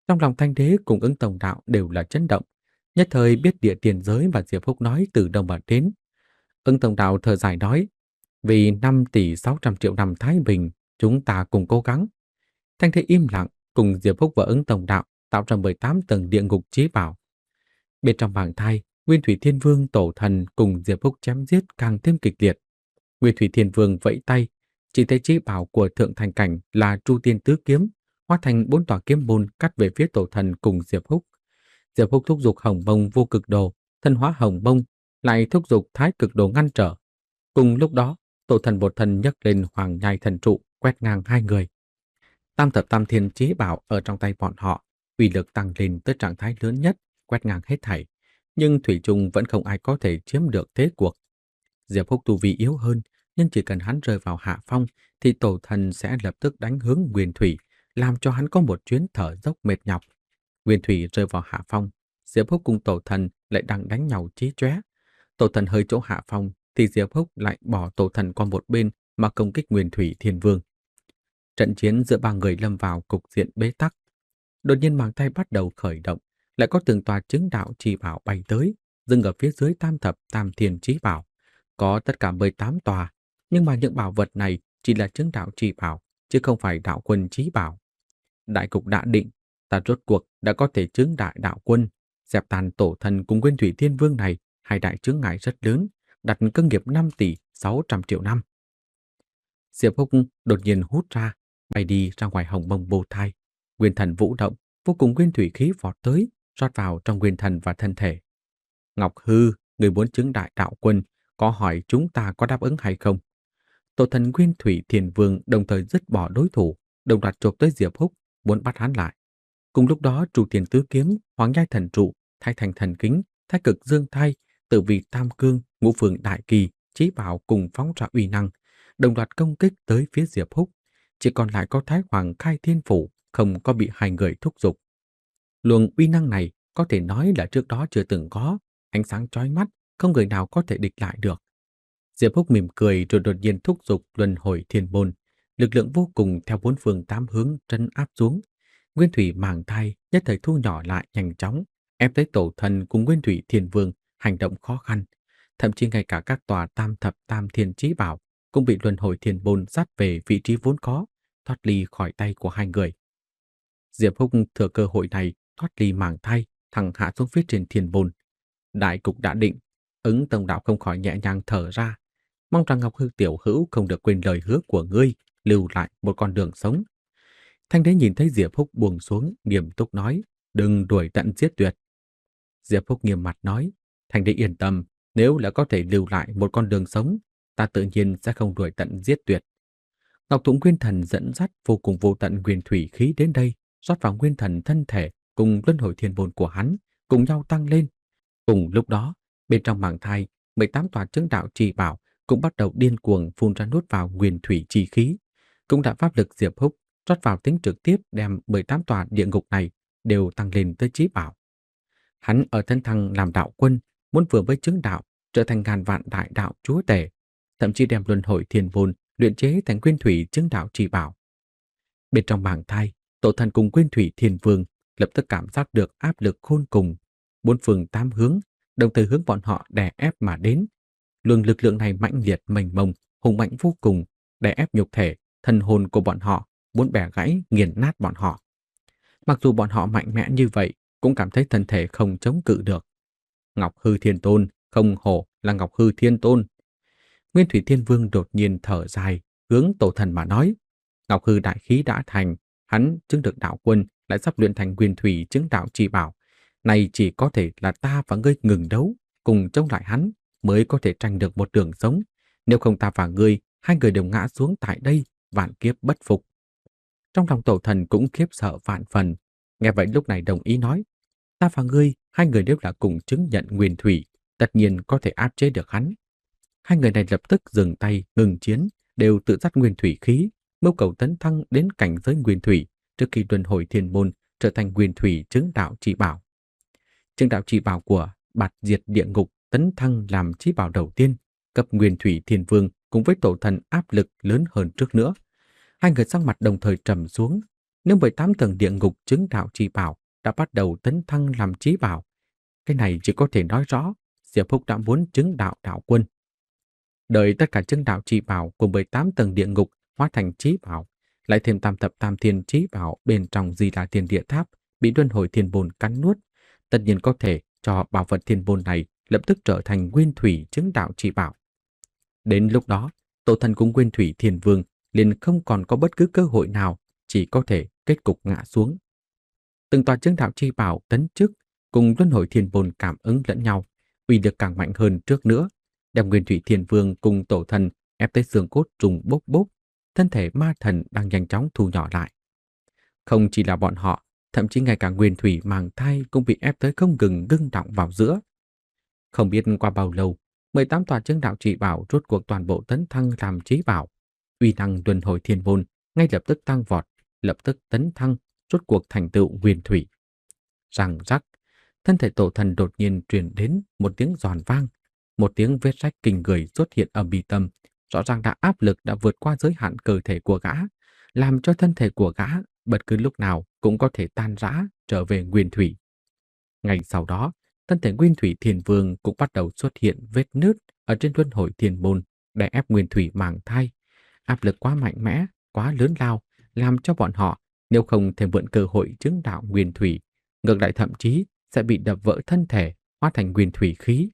Trong lòng Thanh Đế cùng Ứng Tổng Đạo đều là chấn động, nhất thời biết địa tiền giới và Diệp Húc nói từ đâu mà đến. Ứng Tổng Đạo thở dài nói, vì năm tỷ sáu trăm triệu năm Thái Bình, chúng ta cùng cố gắng. Thanh Đế im lặng, cùng Diệp Húc và Ứng Tổng Đạo tạo ra mười tám tầng địa ngục chí bảo. Bên trong bảng thai, Nguyên Thủy Thiên Vương tổ thần cùng Diệp Húc chém giết càng thêm kịch liệt. Nguyên Thủy Thiên Vương vẫy tay, chỉ thấy chí bảo của Thượng Thành Cảnh là Chu Tiên Tứ Kiếm, hóa thành bốn tòa kiếm môn cắt về phía tổ thần cùng Diệp Húc. Diệp Húc thúc giục Hồng Mông vô cực đồ, thân hóa Hồng Mông, lại thúc giục Thái cực đồ ngăn trở. Cùng lúc đó, tổ thần bột thần nhấc lên Hoàng Nhai thần trụ, quét ngang hai người. Tam thập tam thiên chí bảo ở trong tay bọn họ, uy lực tăng lên tới trạng thái lớn nhất, quét ngang hết thảy, nhưng thủy chung vẫn không ai có thể chiếm được thế cuộc. Diệp Húc tu vi yếu hơn, nhưng chỉ cần hắn rơi vào hạ phong thì tổ thần sẽ lập tức đánh hướng Nguyên Thủy, làm cho hắn có một chuyến thở dốc mệt nhọc. Nguyên Thủy rơi vào hạ phong, Diệp Húc cùng tổ thần lại đang đánh nhau chí chóe. Tổ thần hơi chỗ hạ phong thì Diệp Húc lại bỏ tổ thần qua một bên mà công kích Nguyên Thủy Thiên Vương. Trận chiến giữa ba người lâm vào cục diện bế tắc. Đột nhiên màng tay bắt đầu khởi động, lại có từng tòa chứng đạo chỉ bảo bay tới, dừng ở phía dưới tam thập tam thiên chí bảo. Có tất cả mười tám tòa, nhưng mà những bảo vật này chỉ là chứng đạo chỉ bảo, chứ không phải đạo quân chí bảo. Đại cục đã định, ta rốt cuộc đã có thể chứng đại đạo quân, dẹp tàn tổ thần cùng Nguyên Thủy Thiên Vương này, hai đại chướng ngại rất lớn, đặt cơ nghiệp năm tỷ sáu trăm triệu năm. Diệp Húc đột nhiên hút ra, bay đi ra ngoài Hồng Mông Bồ Thai. Nguyên thần vũ động, vô cùng nguyên thủy khí vọt tới, rót vào trong nguyên thần và thân thể. Ngọc Hư, người muốn chứng đại đạo quân, có hỏi chúng ta có đáp ứng hay không? Tổ thần Nguyên Thủy Thiên Vương đồng thời dứt bỏ đối thủ, đồng loạt chộp tới Diệp Húc, muốn bắt hắn lại. Cùng lúc đó, Trụ Tiền Tứ Kiếm, Hoàng Nhai Thần Trụ, Thái Thành Thần Kính, Thái Cực Dương Thai, Tử Vi Tam Cương, Ngũ Phương Đại Kỳ, Chí Bảo cùng phóng ra uy năng, đồng loạt công kích tới phía Diệp Húc. Chỉ còn lại có Thái Hoàng Khai Thiên Phủ không có bị hai người thúc giục. Luồng uy năng này có thể nói là trước đó chưa từng có, ánh sáng chói mắt, không người nào có thể địch lại được. Diệp Húc mỉm cười rồi đột nhiên thúc giục luân hồi thiên môn, lực lượng vô cùng theo bốn phương tám hướng trấn áp xuống. Nguyên Thủy màng thai nhất thời thu nhỏ lại nhanh chóng, ép tới tổ thần cùng Nguyên Thủy Thiên Vương hành động khó khăn, thậm chí ngay cả các tòa tam thập tam thiên chí bảo cũng bị luân hồi thiên môn dắt về vị trí vốn có, thoát ly khỏi tay của hai người. Diệp Húc thừa cơ hội này thoát ly màng thai, thẳng hạ xuống phía trên thiên môn. Đại cục đã định, Ứng Tổng Đạo không khỏi nhẹ nhàng thở ra, mong rằng Ngọc Hư tiểu hữu không được quên lời hứa của ngươi, lưu lại một con đường sống. Thanh Đế nhìn thấy Diệp Húc buông xuống, nghiêm túc nói, đừng đuổi tận giết tuyệt. Diệp Húc nghiêm mặt nói, Thanh Đế yên tâm, nếu là có thể lưu lại một con đường sống, ta tự nhiên sẽ không đuổi tận giết tuyệt. Ngọc Thụng Nguyên Thần dẫn dắt vô cùng vô tận nguyên thủy khí đến đây, rót vào nguyên thần thân thể cùng luân hồi thiên môn của hắn, cùng nhau tăng lên. Cùng lúc đó, bên trong màng thai, mười tám tòa chứng đạo trì bảo cũng bắt đầu điên cuồng phun ra nuốt vào nguyên thủy chi khí. Cũng đã pháp lực Diệp Húc rót vào tính trực tiếp đem mười tám tòa địa ngục này đều tăng lên tới chí bảo. Hắn ở thân thăng làm đạo quân, muốn vừa với chứng đạo trở thành ngàn vạn đại đạo chúa tể, thậm chí đem luân hồi thiên môn luyện chế thành nguyên thủy chứng đạo trì bảo. Bên trong màng thai, tổ thần cùng Nguyên Thủy Thiên Vương lập tức cảm giác được áp lực khôn cùng, bốn phương tám hướng đồng thời hướng bọn họ đè ép mà đến. Luồng lực lượng này mãnh liệt mênh mông, hùng mạnh vô cùng, đè ép nhục thể, thần hồn của bọn họ, muốn bẻ gãy, nghiền nát bọn họ. Mặc dù bọn họ mạnh mẽ như vậy, cũng cảm thấy thân thể không chống cự được. Ngọc Hư Thiên Tôn, không hổ là Ngọc Hư Thiên Tôn. Nguyên Thủy Thiên Vương đột nhiên thở dài, hướng tổ thần mà nói, Ngọc Hư đại khí đã thành, hắn chứng được đạo quân, lại sắp luyện thành nguyên thủy chứng đạo chi bảo. Này chỉ có thể là ta và ngươi ngừng đấu, cùng chống lại hắn, mới có thể tranh được một đường sống. Nếu không ta và ngươi, hai người đều ngã xuống tại đây, vạn kiếp bất phục. Trong lòng tổ thần cũng khiếp sợ vạn phần. Nghe vậy lúc này đồng ý nói, ta và ngươi, hai người đều là cùng chứng nhận nguyên thủy, tất nhiên có thể áp chế được hắn. Hai người này lập tức dừng tay, ngừng chiến, đều tự dắt nguyên thủy khí, mưu cầu tấn thăng đến cảnh giới nguyên thủy trước khi luân hồi thiên môn trở thành nguyên thủy chứng đạo chỉ bảo. Chứng đạo chỉ bảo của bạt diệt địa ngục tấn thăng làm chí bảo đầu tiên, cấp nguyên thủy thiên vương cùng với tổ thần áp lực lớn hơn trước nữa. Hai người sắc mặt đồng thời trầm xuống. Nếu mười tám tầng địa ngục chứng đạo chi bảo đã bắt đầu tấn thăng làm chí bảo, cái này chỉ có thể nói rõ Diệp Phúc đã muốn chứng đạo đạo quân. Đợi tất cả chứng đạo chi bảo của mười tám tầng địa ngục hóa thành chí bảo, lại thêm tam thập tam thiên chí bảo bên trong Di Đà Thiên Địa Tháp bị luân hồi thiên bồn cắn nuốt, tất nhiên có thể cho bảo vật thiên bồn này lập tức trở thành nguyên thủy chứng đạo chi bảo. Đến lúc đó, Tổ Thần cùng Nguyên Thủy Thiên Vương liền không còn có bất cứ cơ hội nào, chỉ có thể kết cục ngã xuống. Từng tòa chứng đạo chi bảo tấn chức cùng luân hồi thiên bồn cảm ứng lẫn nhau, uy lực càng mạnh hơn trước nữa, đem Nguyên Thủy Thiên Vương cùng Tổ Thần ép tới xương cốt trùng bốc bốc, thân thể ma thần đang nhanh chóng thu nhỏ lại. Không chỉ là bọn họ, thậm chí ngay cả Nguyên Thủy màng thai cũng bị ép tới không ngừng ngưng đọng vào giữa. Không biết qua bao lâu, mười tám tòa chứng đạo chỉ bảo rốt cuộc toàn bộ tấn thăng làm chí bảo, uy năng luân hồi thiên môn ngay lập tức tăng vọt, lập tức tấn thăng, rốt cuộc thành tựu nguyên thủy. Răng rắc, thân thể Tổ Thần đột nhiên truyền đến một tiếng giòn vang, một tiếng vết rách kinh người xuất hiện ở mi tâm, rõ ràng đã áp lực đã vượt qua giới hạn cơ thể của gã, làm cho thân thể của gã bất cứ lúc nào cũng có thể tan rã trở về nguyên thủy. Ngay sau đó, thân thể Nguyên Thủy Thiên Vương cũng bắt đầu xuất hiện vết nứt ở trên luân hồi thiên môn, đè ép Nguyên Thủy màng thai. Áp lực quá mạnh mẽ, quá lớn lao, làm cho bọn họ nếu không thể mượn cơ hội chứng đạo Nguyên Thủy, ngược lại thậm chí sẽ bị đập vỡ thân thể, hóa thành Nguyên Thủy khí.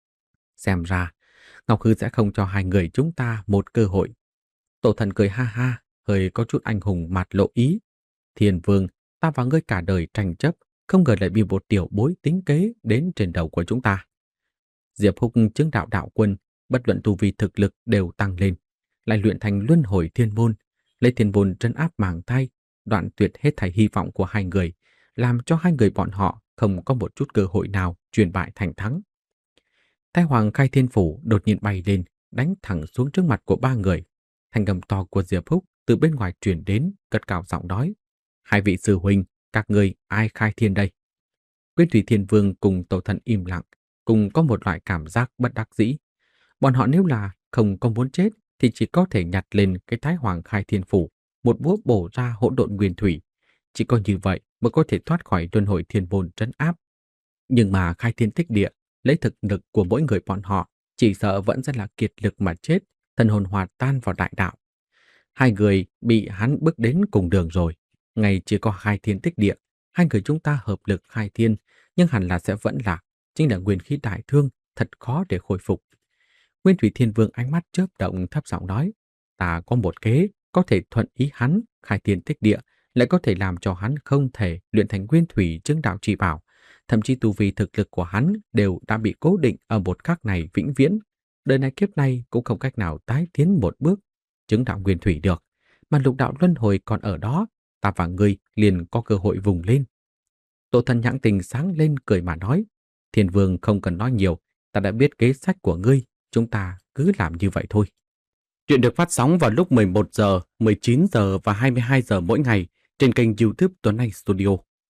Xem ra, Ngọc Hư sẽ không cho hai người chúng ta một cơ hội. Tổ Thần cười ha ha, hơi có chút anh hùng mặt lộ ý. Thiên Vương, ta và ngươi cả đời tranh chấp, không ngờ lại bị một tiểu bối tính kế đến trên đầu của chúng ta. Diệp Húc chứng đạo đạo quân, bất luận tu vi thực lực đều tăng lên, lại luyện thành luân hồi thiên môn, lấy thiên môn trấn áp màng thai, đoạn tuyệt hết thảy hy vọng của hai người, làm cho hai người bọn họ không có một chút cơ hội nào truyền bại thành thắng. Thái Hoàng Khai Thiên Phủ đột nhiên bay lên, đánh thẳng xuống trước mặt của ba người. Thanh âm to của Diệp Húc từ bên ngoài truyền đến, cất cao giọng nói: "Hai vị sư huynh, các người ai khai thiên đây?" Nguyên Thủy Thiên Vương cùng Tổ Thần im lặng, cùng có một loại cảm giác bất đắc dĩ. Bọn họ nếu là không có muốn chết thì chỉ có thể nhặt lên cái Thái Hoàng Khai Thiên Phủ, một búa bổ ra hỗn độn nguyên thủy. Chỉ có như vậy mới có thể thoát khỏi luân hồi thiên môn trấn áp. Nhưng mà khai thiên tích địa, lấy thực lực của mỗi người bọn họ, chỉ sợ vẫn rất là kiệt lực mà chết, thần hồn hòa tan vào đại đạo. Hai người bị hắn bước đến cùng đường rồi. Ngày chỉ có khai thiên tích địa, hai người chúng ta hợp lực khai thiên, nhưng hẳn là sẽ vẫn lạc, chính là nguyên khí đại thương, thật khó để khôi phục. Nguyên Thủy Thiên Vương ánh mắt chớp động thấp giọng nói: "Ta có một kế, có thể thuận ý hắn, khai thiên tích địa, lại có thể làm cho hắn không thể luyện thành nguyên thủy chứng đạo chỉ bảo, thậm chí tu vi thực lực của hắn đều đã bị cố định ở một khắc này vĩnh viễn, đời này kiếp này cũng không cách nào tái tiến một bước, chứng đạo nguyên thủy được, mà lục đạo luân hồi còn ở đó, ta và ngươi liền có cơ hội vùng lên." Tổ Thần nhãn tình sáng lên cười mà nói: "Thiên Vương không cần nói nhiều, ta đã biết kế sách của ngươi, chúng ta cứ làm như vậy thôi." Chuyện được phát sóng vào lúc mười một giờ, mười chín giờ và hai mươi hai giờ mỗi ngày trên kênh YouTube Tuấn Anh Studio.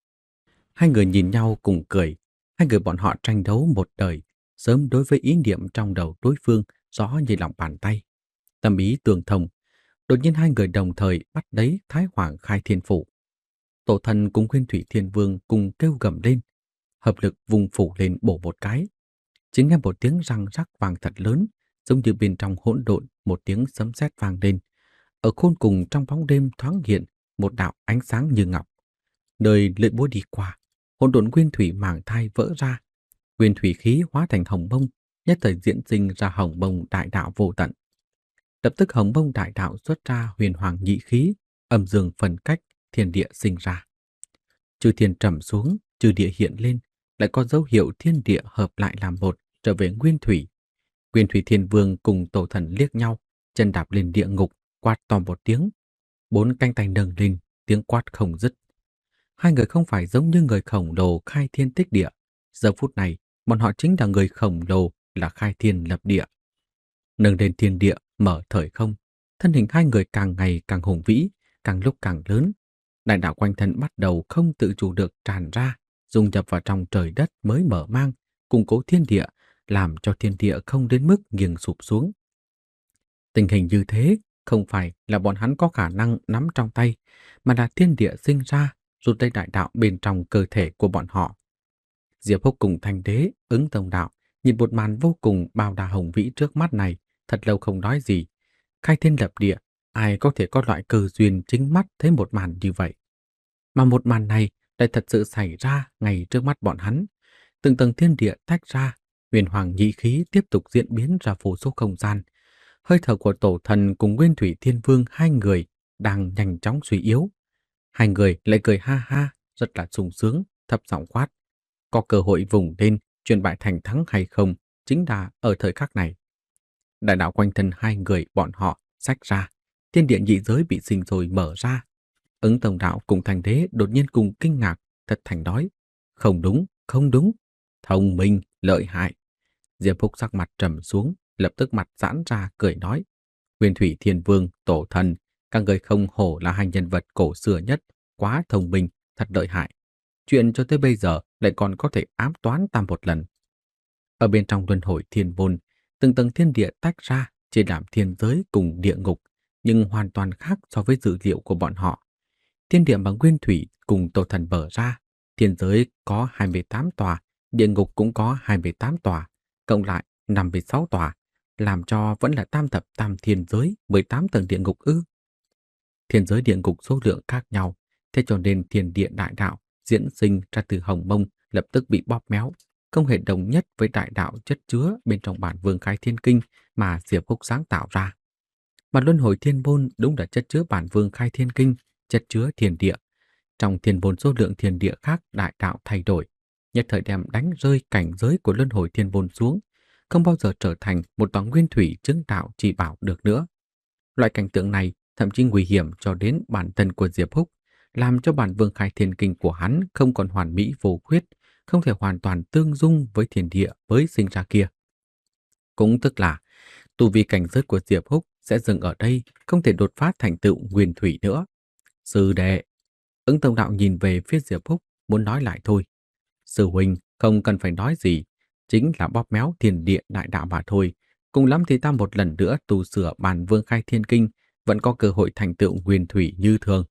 Hai người nhìn nhau cùng cười, hai người bọn họ tranh đấu một đời, sớm đối với ý niệm trong đầu đối phương rõ như lòng bàn tay. Tâm ý tương thông, đột nhiên hai người đồng thời bắt lấy Thái Hoàng Khai Thiên Phủ. Tổ Thần cùng Nguyên Thủy Thiên Vương cùng kêu gầm lên, hợp lực vùng phủ lên bổ một cái. Chỉ nghe một tiếng răng rắc vang thật lớn, giống như bên trong hỗn độn một tiếng sấm sét vang lên. Ở khôn cùng trong bóng đêm thoáng hiện một đạo ánh sáng như ngọc. Nơi lưỡi búa đi qua, hỗn độn nguyên thủy màng thai vỡ ra, nguyên thủy khí hóa thành hồng bông, nhất thời diễn sinh ra hồng bông đại đạo vô tận. Lập tức hồng bông đại đạo xuất ra huyền hoàng nhị khí, âm dương phân cách, thiên địa sinh ra. Chư thiên trầm xuống, chư địa hiện lên, lại có dấu hiệu thiên địa hợp lại làm một, trở về nguyên thủy. Nguyên Thủy Thiên Vương cùng Tổ Thần liếc nhau, chân đạp lên địa ngục, quát to một tiếng. Bốn cánh tay nâng lên, tiếng quát không dứt. Hai người không phải giống như người khổng lồ khai thiên tích địa. Giờ phút này, bọn họ chính là người khổng lồ, là khai thiên lập địa. Nâng lên thiên địa, mở thời không. Thân hình hai người càng ngày càng hùng vĩ, càng lúc càng lớn. Đại đạo quanh thân bắt đầu không tự chủ được tràn ra, dung nhập vào trong trời đất mới mở mang, củng cố thiên địa, làm cho thiên địa không đến mức nghiêng sụp xuống. Tình hình như thế Không phải là bọn hắn có khả năng nắm trong tay, mà là thiên địa sinh ra, rút lấy đại đạo bên trong cơ thể của bọn họ. Diệp Húc cùng Thanh Đế, Ứng Tông Đạo nhìn một màn vô cùng bao la hùng vĩ trước mắt này, thật lâu không nói gì. Khai thiên lập địa, ai có thể có loại cơ duyên chính mắt thấy một màn như vậy. Mà một màn này lại thật sự xảy ra ngay trước mắt bọn hắn. Từng tầng thiên địa tách ra, huyền hoàng nhị khí tiếp tục diễn biến ra vô số không gian. Hơi thở của tổ thần cùng Nguyên Thủy Thiên Vương hai người đang nhanh chóng suy yếu. Hai người lại cười ha ha, rất là sung sướng, thấp giọng quát. Có cơ hội vùng lên, chuyển bại thành thắng hay không, chính là ở thời khắc này. Đại đạo quanh thân hai người bọn họ xách ra, thiên địa nhị giới bị sinh rồi mở ra. Ứng Tông Đạo cùng Thành Đế đột nhiên cùng kinh ngạc, thật thành nói. Không đúng, không đúng, thông minh, lợi hại. Diệp Phúc sắc mặt trầm xuống, lập tức mặt giãn ra cười nói. Nguyên Thủy Thiên Vương, Tổ Thần, các người không hổ là hai nhân vật cổ xưa nhất, quá thông minh, thật lợi hại. Chuyện cho tới bây giờ lại còn có thể ám toán ta một lần. Ở bên trong luân hồi thiên môn, từng tầng thiên địa tách ra, chia làm thiên giới cùng địa ngục, nhưng hoàn toàn khác so với dữ liệu của bọn họ. Thiên địa bằng Nguyên Thủy cùng Tổ Thần mở ra, thiên giới có hai mươi tám tòa, địa ngục cũng có hai mươi tám tòa, cộng lại năm mươi sáu tòa, làm cho vẫn là tam thập tam thiên giới, mười tám tầng địa ngục ư. Thiên giới địa ngục số lượng khác nhau, thế cho nên thiên địa đại đạo diễn sinh ra từ hồng mông lập tức bị bóp méo, không hề đồng nhất với đại đạo chất chứa bên trong bản Vương Khai Thiên Kinh mà Diệp Húc sáng tạo ra. Mà luân hồi thiên môn đúng là chất chứa bản Vương Khai Thiên Kinh, chất chứa thiên địa. Trong thiên môn số lượng thiên địa khác đại đạo thay đổi, nhất thời đem đánh rơi cảnh giới của luân hồi thiên môn xuống, không bao giờ trở thành một tòa nguyên thủy chứng đạo chỉ bảo được nữa. Loại cảnh tượng này thậm chí nguy hiểm cho đến bản thân của Diệp Húc, làm cho bản Vương Khai Thiên Kinh của hắn không còn hoàn mỹ vô khuyết, không thể hoàn toàn tương dung với thiên địa mới sinh ra kia. Cũng tức là, tu vi cảnh giới của Diệp Húc sẽ dừng ở đây, không thể đột phá thành tựu nguyên thủy nữa. Sư đệ, Ứng Tông Đạo nhìn về phía Diệp Húc, muốn nói lại thôi. Sư huynh không cần phải nói gì, chính là bóp méo thiên địa đại đạo mà thôi. Cùng lắm thì ta một lần nữa tu sửa bản Vương Khai Thiên Kinh, vẫn có cơ hội thành tựu nguyên thủy như thường.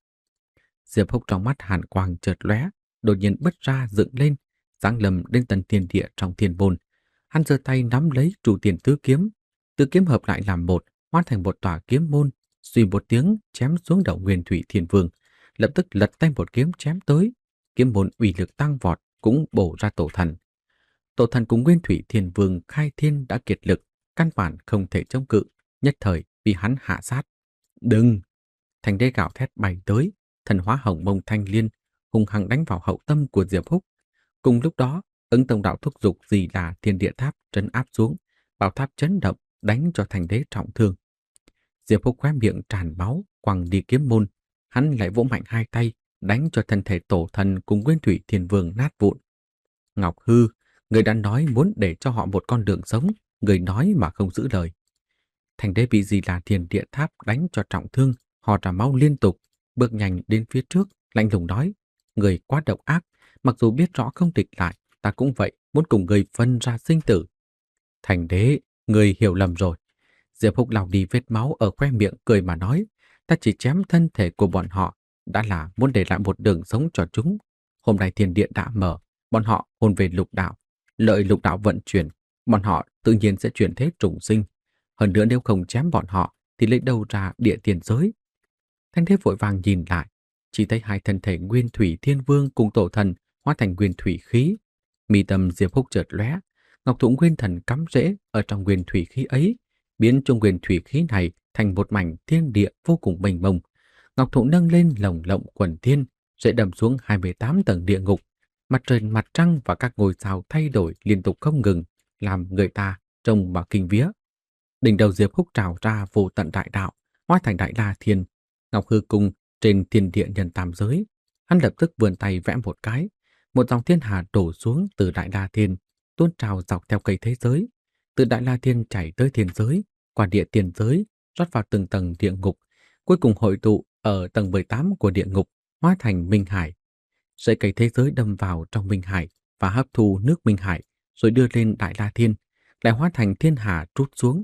Diệp Húc trong mắt hàn quang chợt lóe, đột nhiên bứt ra dựng lên, giáng lâm đến tận thiên địa trong thiên môn. Hắn giơ tay nắm lấy trụ tiền tứ kiếm, tứ kiếm hợp lại làm một, hóa thành một tòa kiếm môn, suy một tiếng chém xuống đầu Nguyên Thủy Thiên Vương, lập tức lật tay một kiếm chém tới, kiếm môn uy lực tăng vọt cũng bổ ra Tổ Thần. Tổ Thần cùng Nguyên Thủy Thiên Vương khai thiên đã kiệt lực, căn bản không thể chống cự, nhất thời bị hắn hạ sát. Đừng! Thành Đế gào thét bay tới, thần hóa hồng mông thanh liên, hung hăng đánh vào hậu tâm của Diệp Húc. Cùng lúc đó, Ứng Tông Đạo thúc giục gì là thiên địa tháp trấn áp xuống, bảo tháp chấn động, đánh cho Thành Đế trọng thương. Diệp Húc khóe miệng tràn máu, quăng đi kiếm môn, hắn lại vỗ mạnh hai tay, đánh cho thân thể Tổ Thần cùng Nguyên Thủy Thiên Vương nát vụn. Ngọc Hư, người đã nói muốn để cho họ một con đường sống, người nói mà không giữ lời. Thành Đế bị gì là thiên địa tháp đánh cho trọng thương, ho ra máu liên tục, bước nhanh đến phía trước, lạnh lùng nói: người quá độc ác, mặc dù biết rõ không địch lại, ta cũng vậy, muốn cùng người phân ra sinh tử. Thành Đế, người hiểu lầm rồi. Diệp Húc lau đi vết máu ở khoe miệng, cười mà nói: ta chỉ chém thân thể của bọn họ, đã là muốn để lại một đường sống cho chúng. Hôm nay thiên địa đã mở, bọn họ hồn về lục đạo, lợi lục đạo vận chuyển, bọn họ tự nhiên sẽ chuyển thế trùng sinh. Hơn nữa nếu không chém bọn họ thì lấy đâu ra địa tiền giới. Thanh Đế vội vàng nhìn lại, chỉ thấy hai thân thể Nguyên Thủy Thiên Vương cùng Tổ Thần hóa thành nguyên thủy khí. Mi tâm Diệp Húc chợt lóe, Ngọc Thụ Nguyên Thần cắm rễ ở trong nguyên thủy khí ấy, biến cho nguyên thủy khí này thành một mảnh thiên địa vô cùng mênh mông. Ngọc Thụ nâng lên lồng lộng quần thiên, rễ đầm xuống hai mươi tám tầng địa ngục. Mặt trời, mặt trăng và các ngôi sao thay đổi liên tục không ngừng, làm người ta trông mà kinh vía. Đỉnh đầu Diệp Húc trào ra vô tận đại đạo, hóa thành đại la thiên, Ngọc Hư Cung trên thiên địa nhân tam giới. Hắn lập tức vươn tay vẽ một cái, một dòng thiên hà đổ xuống từ đại la thiên, tuôn trào dọc theo cây thế giới, từ đại la thiên chảy tới thiên giới, qua địa tiền giới, rót vào từng tầng địa ngục, cuối cùng hội tụ ở tầng mười tám của địa ngục, hóa thành Minh Hải. Sợi cây thế giới đâm vào trong Minh Hải và hấp thu nước Minh Hải, rồi đưa lên đại la thiên, lại hóa thành thiên hà trút xuống.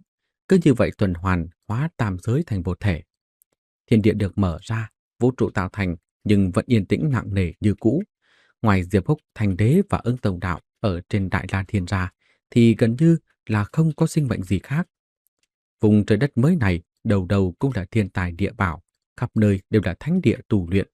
Cứ như vậy tuần hoàn hóa tam giới thành một thể. Thiên địa được mở ra, vũ trụ tạo thành nhưng vẫn yên tĩnh nặng nề như cũ. Ngoài Diệp Húc, Thành Đế và Ứng Tông Đạo ở trên Đại La Thiên ra thì gần như là không có sinh mệnh gì khác. Vùng trời đất mới này đầu đầu cũng là thiên tài địa bảo, khắp nơi đều là thánh địa tu luyện.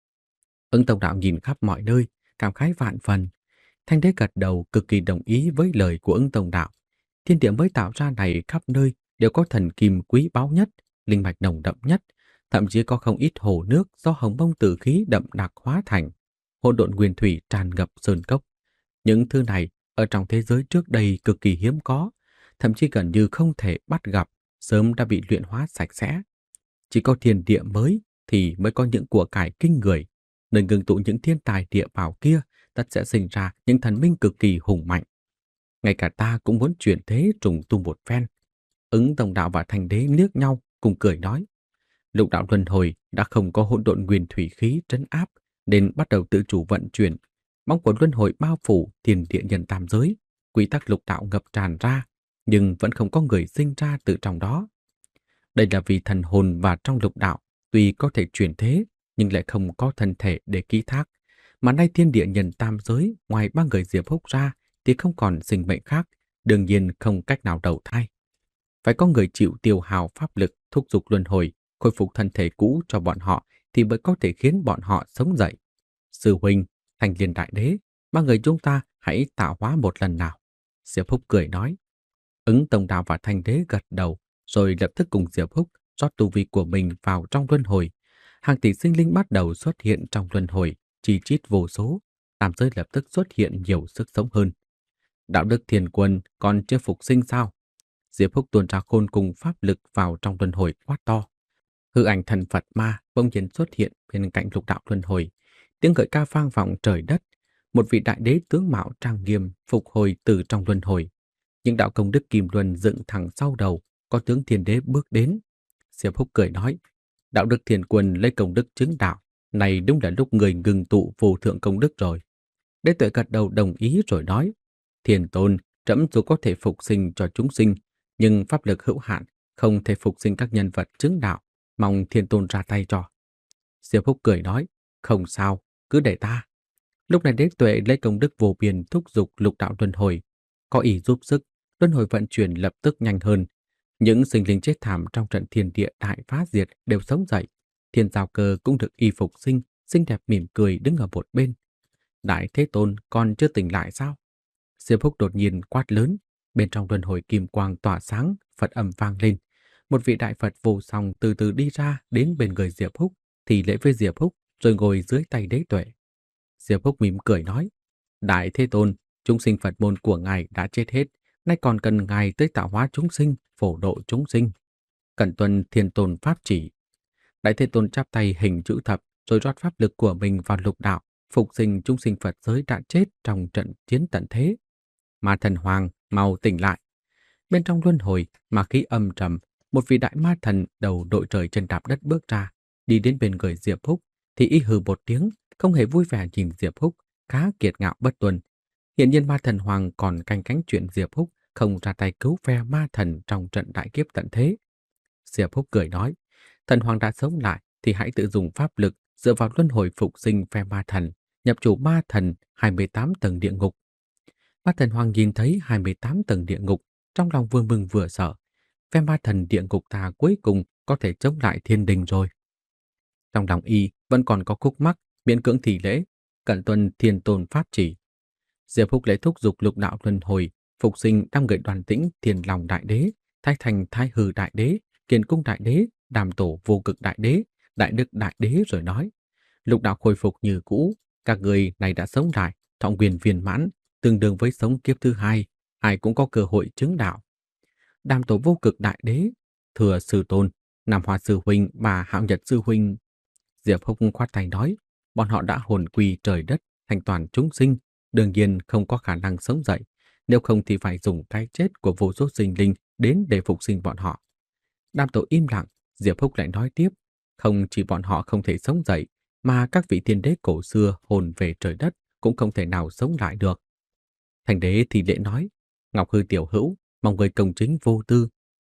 Ứng Tông Đạo nhìn khắp mọi nơi, cảm khái vạn phần. Thanh Đế gật đầu cực kỳ đồng ý với lời của Ứng Tông Đạo. Thiên địa mới tạo ra này khắp nơi đều có thần kim quý báu nhất, linh mạch nồng đậm nhất, thậm chí có không ít hồ nước do hồng mông tử khí đậm đặc hóa thành, hỗn độn nguyên thủy tràn ngập sơn cốc. Những thứ này ở trong thế giới trước đây cực kỳ hiếm có, thậm chí gần như không thể bắt gặp, sớm đã bị luyện hóa sạch sẽ. Chỉ có thiên địa mới thì mới có những của cải kinh người, nơi ngưng tụ những thiên tài địa bảo kia, tất sẽ sinh ra những thần minh cực kỳ hùng mạnh. Ngay cả ta cũng muốn chuyển thế trùng tu một phen. Ứng Tông Đạo và Thành Đế liếc nhau cùng cười nói. Lục đạo luân hồi đã không có hỗn độn nguyên thủy khí trấn áp, nên bắt đầu tự chủ vận chuyển. Bóng của luân hồi bao phủ thiên địa nhân tam giới, quy tắc lục đạo ngập tràn ra, nhưng vẫn không có người sinh ra từ trong đó. Đây là vì thần hồn và trong lục đạo tuy có thể chuyển thế, nhưng lại không có thân thể để ký thác. Mà nay thiên địa nhân tam giới ngoài ba người Diệp Húc ra thì không còn sinh mệnh khác, đương nhiên không cách nào đầu thai. Phải có người chịu tiêu hào pháp lực thúc giục luân hồi, khôi phục thân thể cũ cho bọn họ thì mới có thể khiến bọn họ sống dậy. Sư huynh, Thanh Liên Đại Đế, ba người chúng ta hãy tạo hóa một lần nào. Diệp Húc cười nói. Ứng Tông Đạo và Thanh Đế gật đầu, rồi lập tức cùng Diệp Húc rót tu vi của mình vào trong luân hồi. Hàng tỷ sinh linh bắt đầu xuất hiện trong luân hồi, chi chít vô số, tam giới lập tức xuất hiện nhiều sức sống hơn. Đạo đức Thiên Quân còn chưa phục sinh sao? Diệp Húc tuôn ra khôn cùng pháp lực vào trong luân hồi quát to. Hư ảnh thần Phật ma bỗng nhiên xuất hiện bên cạnh lục đạo luân hồi, tiếng gợi ca vang vọng trời đất. Một vị đại đế tướng mạo trang nghiêm phục hồi từ trong luân hồi. Những đạo công đức kim luân dựng thẳng sau đầu, có tướng thiên đế bước đến. Diệp Húc cười nói, đạo đức Thiên Quân lấy công đức chứng đạo, này đúng là lúc người ngừng tụ vô thượng công đức rồi. Đế Tuệ gật đầu đồng ý rồi nói, Thiên Tôn, trẫm dù có thể phục sinh cho chúng sinh, nhưng pháp lực hữu hạn, không thể phục sinh các nhân vật chứng đạo, mong Thiên Tôn ra tay cho. Diệp Húc cười nói, không sao, cứ để ta. Lúc này Đế Tuệ lấy công đức vô biên thúc giục lục đạo luân hồi, có ý giúp sức, luân hồi vận chuyển lập tức nhanh hơn. Những sinh linh chết thảm trong trận thiên địa đại phá diệt đều sống dậy. Thiên Giao Cơ cũng được y phục sinh, xinh đẹp mỉm cười đứng ở một bên. Đại Thế Tôn còn chưa tỉnh lại sao? Diệp Húc đột nhiên quát lớn, bên trong luân hồi kim quang tỏa sáng, Phật âm vang lên. Một vị đại Phật vô song từ từ đi ra đến bên người Diệp Húc, thì lễ với Diệp Húc rồi ngồi dưới tay Đế Tuệ. Diệp Húc mỉm cười nói, Đại Thế Tôn, chúng sinh Phật môn của ngài đã chết hết, nay còn cần ngài tới tạo hóa chúng sinh, phổ độ chúng sinh. Cẩn tuân Thiên Tôn pháp chỉ. Đại Thế Tôn chắp tay hình chữ thập rồi rót pháp lực của mình vào lục đạo, phục sinh chúng sinh Phật giới đã chết trong trận chiến tận thế. Ma Thần Hoàng mau tỉnh lại. Bên trong luân hồi, ma khí âm trầm, một vị đại ma thần đầu đội trời chân đạp đất bước ra, đi đến bên người Diệp Húc thì y hừ một tiếng, không hề vui vẻ nhìn Diệp Húc, khá kiệt ngạo bất tuân. Hiện nhiên Ma Thần Hoàng còn canh cánh chuyện Diệp Húc không ra tay cứu phe ma thần trong trận đại kiếp tận thế. Diệp Húc cười nói, Thần Hoàng đã sống lại thì hãy tự dùng pháp lực dựa vào luân hồi phục sinh phe ma thần, nhập chủ ma thần hai mươi tám tầng địa ngục. Ma Thần Hoàng nhìn thấy hai mươi tám tầng địa ngục, trong lòng vừa mừng vừa sợ. Phe ma thần địa ngục ta cuối cùng có thể chống lại thiên đình rồi. Trong lòng y vẫn còn có khúc mắc, miễn cưỡng thì lễ, cẩn tuân Thiên Tôn pháp chỉ. Diệp Húc lễ thúc giục lục đạo luân hồi, phục sinh năm người Đoàn Tĩnh, Thiên Long Đại Đế, Thái Thành Thái Hư Đại Đế, Kiền Cung Đại Đế, Đàm Tổ Vô Cực Đại Đế, Đại Đức Đại Đế rồi nói, lục đạo khôi phục như cũ, các người này đã sống lại, thọ nguyên viên mãn, tương đương với sống kiếp thứ hai, ai cũng có cơ hội chứng đạo. Đàm Tổ Vô Cực Đại Đế, Thừa Sư Tôn, Nam Hoa Sư Huynh và Hạo Nhật Sư Huynh. Diệp Húc khoát tay nói, bọn họ đã hồn quy trời đất, thành toàn chúng sinh, đương nhiên không có khả năng sống dậy, nếu không thì phải dùng cái chết của vô số sinh linh đến để phục sinh bọn họ. Đàm Tổ im lặng, Diệp Húc lại nói tiếp, không chỉ bọn họ không thể sống dậy, mà các vị thiên đế cổ xưa hồn về trời đất cũng không thể nào sống lại được. Thành đế thì lễ nói, Ngọc Hư tiểu hữu, mong người công chính vô tư,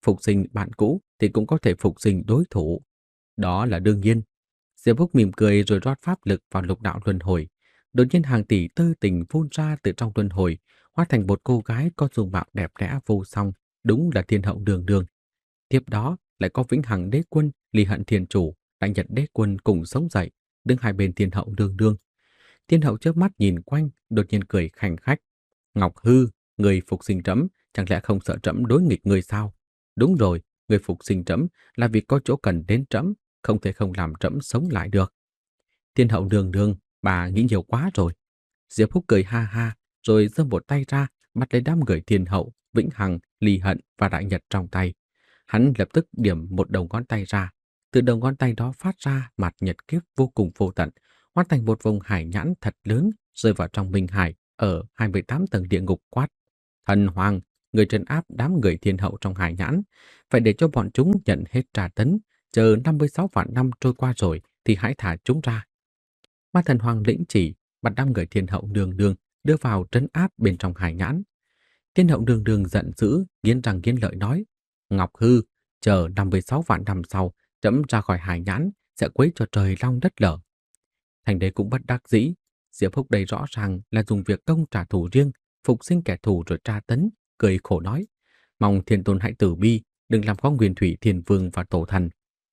phục sinh bạn cũ thì cũng có thể phục sinh đối thủ. Đó là đương nhiên. Diệp Húc mỉm cười rồi rót pháp lực vào lục đạo luân hồi. Đột nhiên hàng tỷ tư tình phun ra từ trong luân hồi, hóa thành một cô gái có dung mạo đẹp đẽ vô song, đúng là thiên hậu đường đường. Tiếp đó lại có vĩnh hằng đế quân, ly hận thiên chủ, đại nhật đế quân cùng sống dậy, đứng hai bên thiên hậu đường đường. Thiên hậu chớp mắt nhìn quanh, đột nhiên cười khành khách. Ngọc Hư, người phục sinh trẫm, chẳng lẽ không sợ trẫm đối nghịch người sao? Đúng rồi, người phục sinh trẫm là vì có chỗ cần đến trẫm, không thể không làm trẫm sống lại được. Thiên hậu đường đường, bà nghĩ nhiều quá rồi. Diệp Húc cười ha ha, rồi giơ một tay ra, bắt lấy đám người thiên hậu, vĩnh hằng, ly hận và đại nhật trong tay. Hắn lập tức điểm một đầu ngón tay ra. Từ đầu ngón tay đó phát ra mặt nhật kiếp vô cùng vô tận, hóa thành một vùng hải nhãn thật lớn rơi vào trong minh hải ở hai mươi tám tầng địa ngục quát. Thần hoàng, người trấn áp đám người thiên hậu trong hải nhãn, phải để cho bọn chúng nhận hết tra tấn, chờ năm mươi sáu vạn năm trôi qua rồi thì hãy thả chúng ra. Ma thần hoàng lĩnh chỉ, bắt đám người thiên hậu đường đường đưa vào trấn áp bên trong hải nhãn. Thiên hậu đường đường giận dữ, nghiến răng nghiến lợi nói: Ngọc Hư, chờ năm mươi sáu vạn năm sau, trẫm ra khỏi hải nhãn, sẽ quấy cho trời long đất lở. Thành đế cũng bất đắc dĩ. Diệp Húc đây rõ ràng là dùng việc công trả thù riêng, phục sinh kẻ thù rồi tra tấn, cười khổ nói: mong thiên tôn hãy tử bi, đừng làm khó Nguyên Thủy Thiên Vương và tổ thần.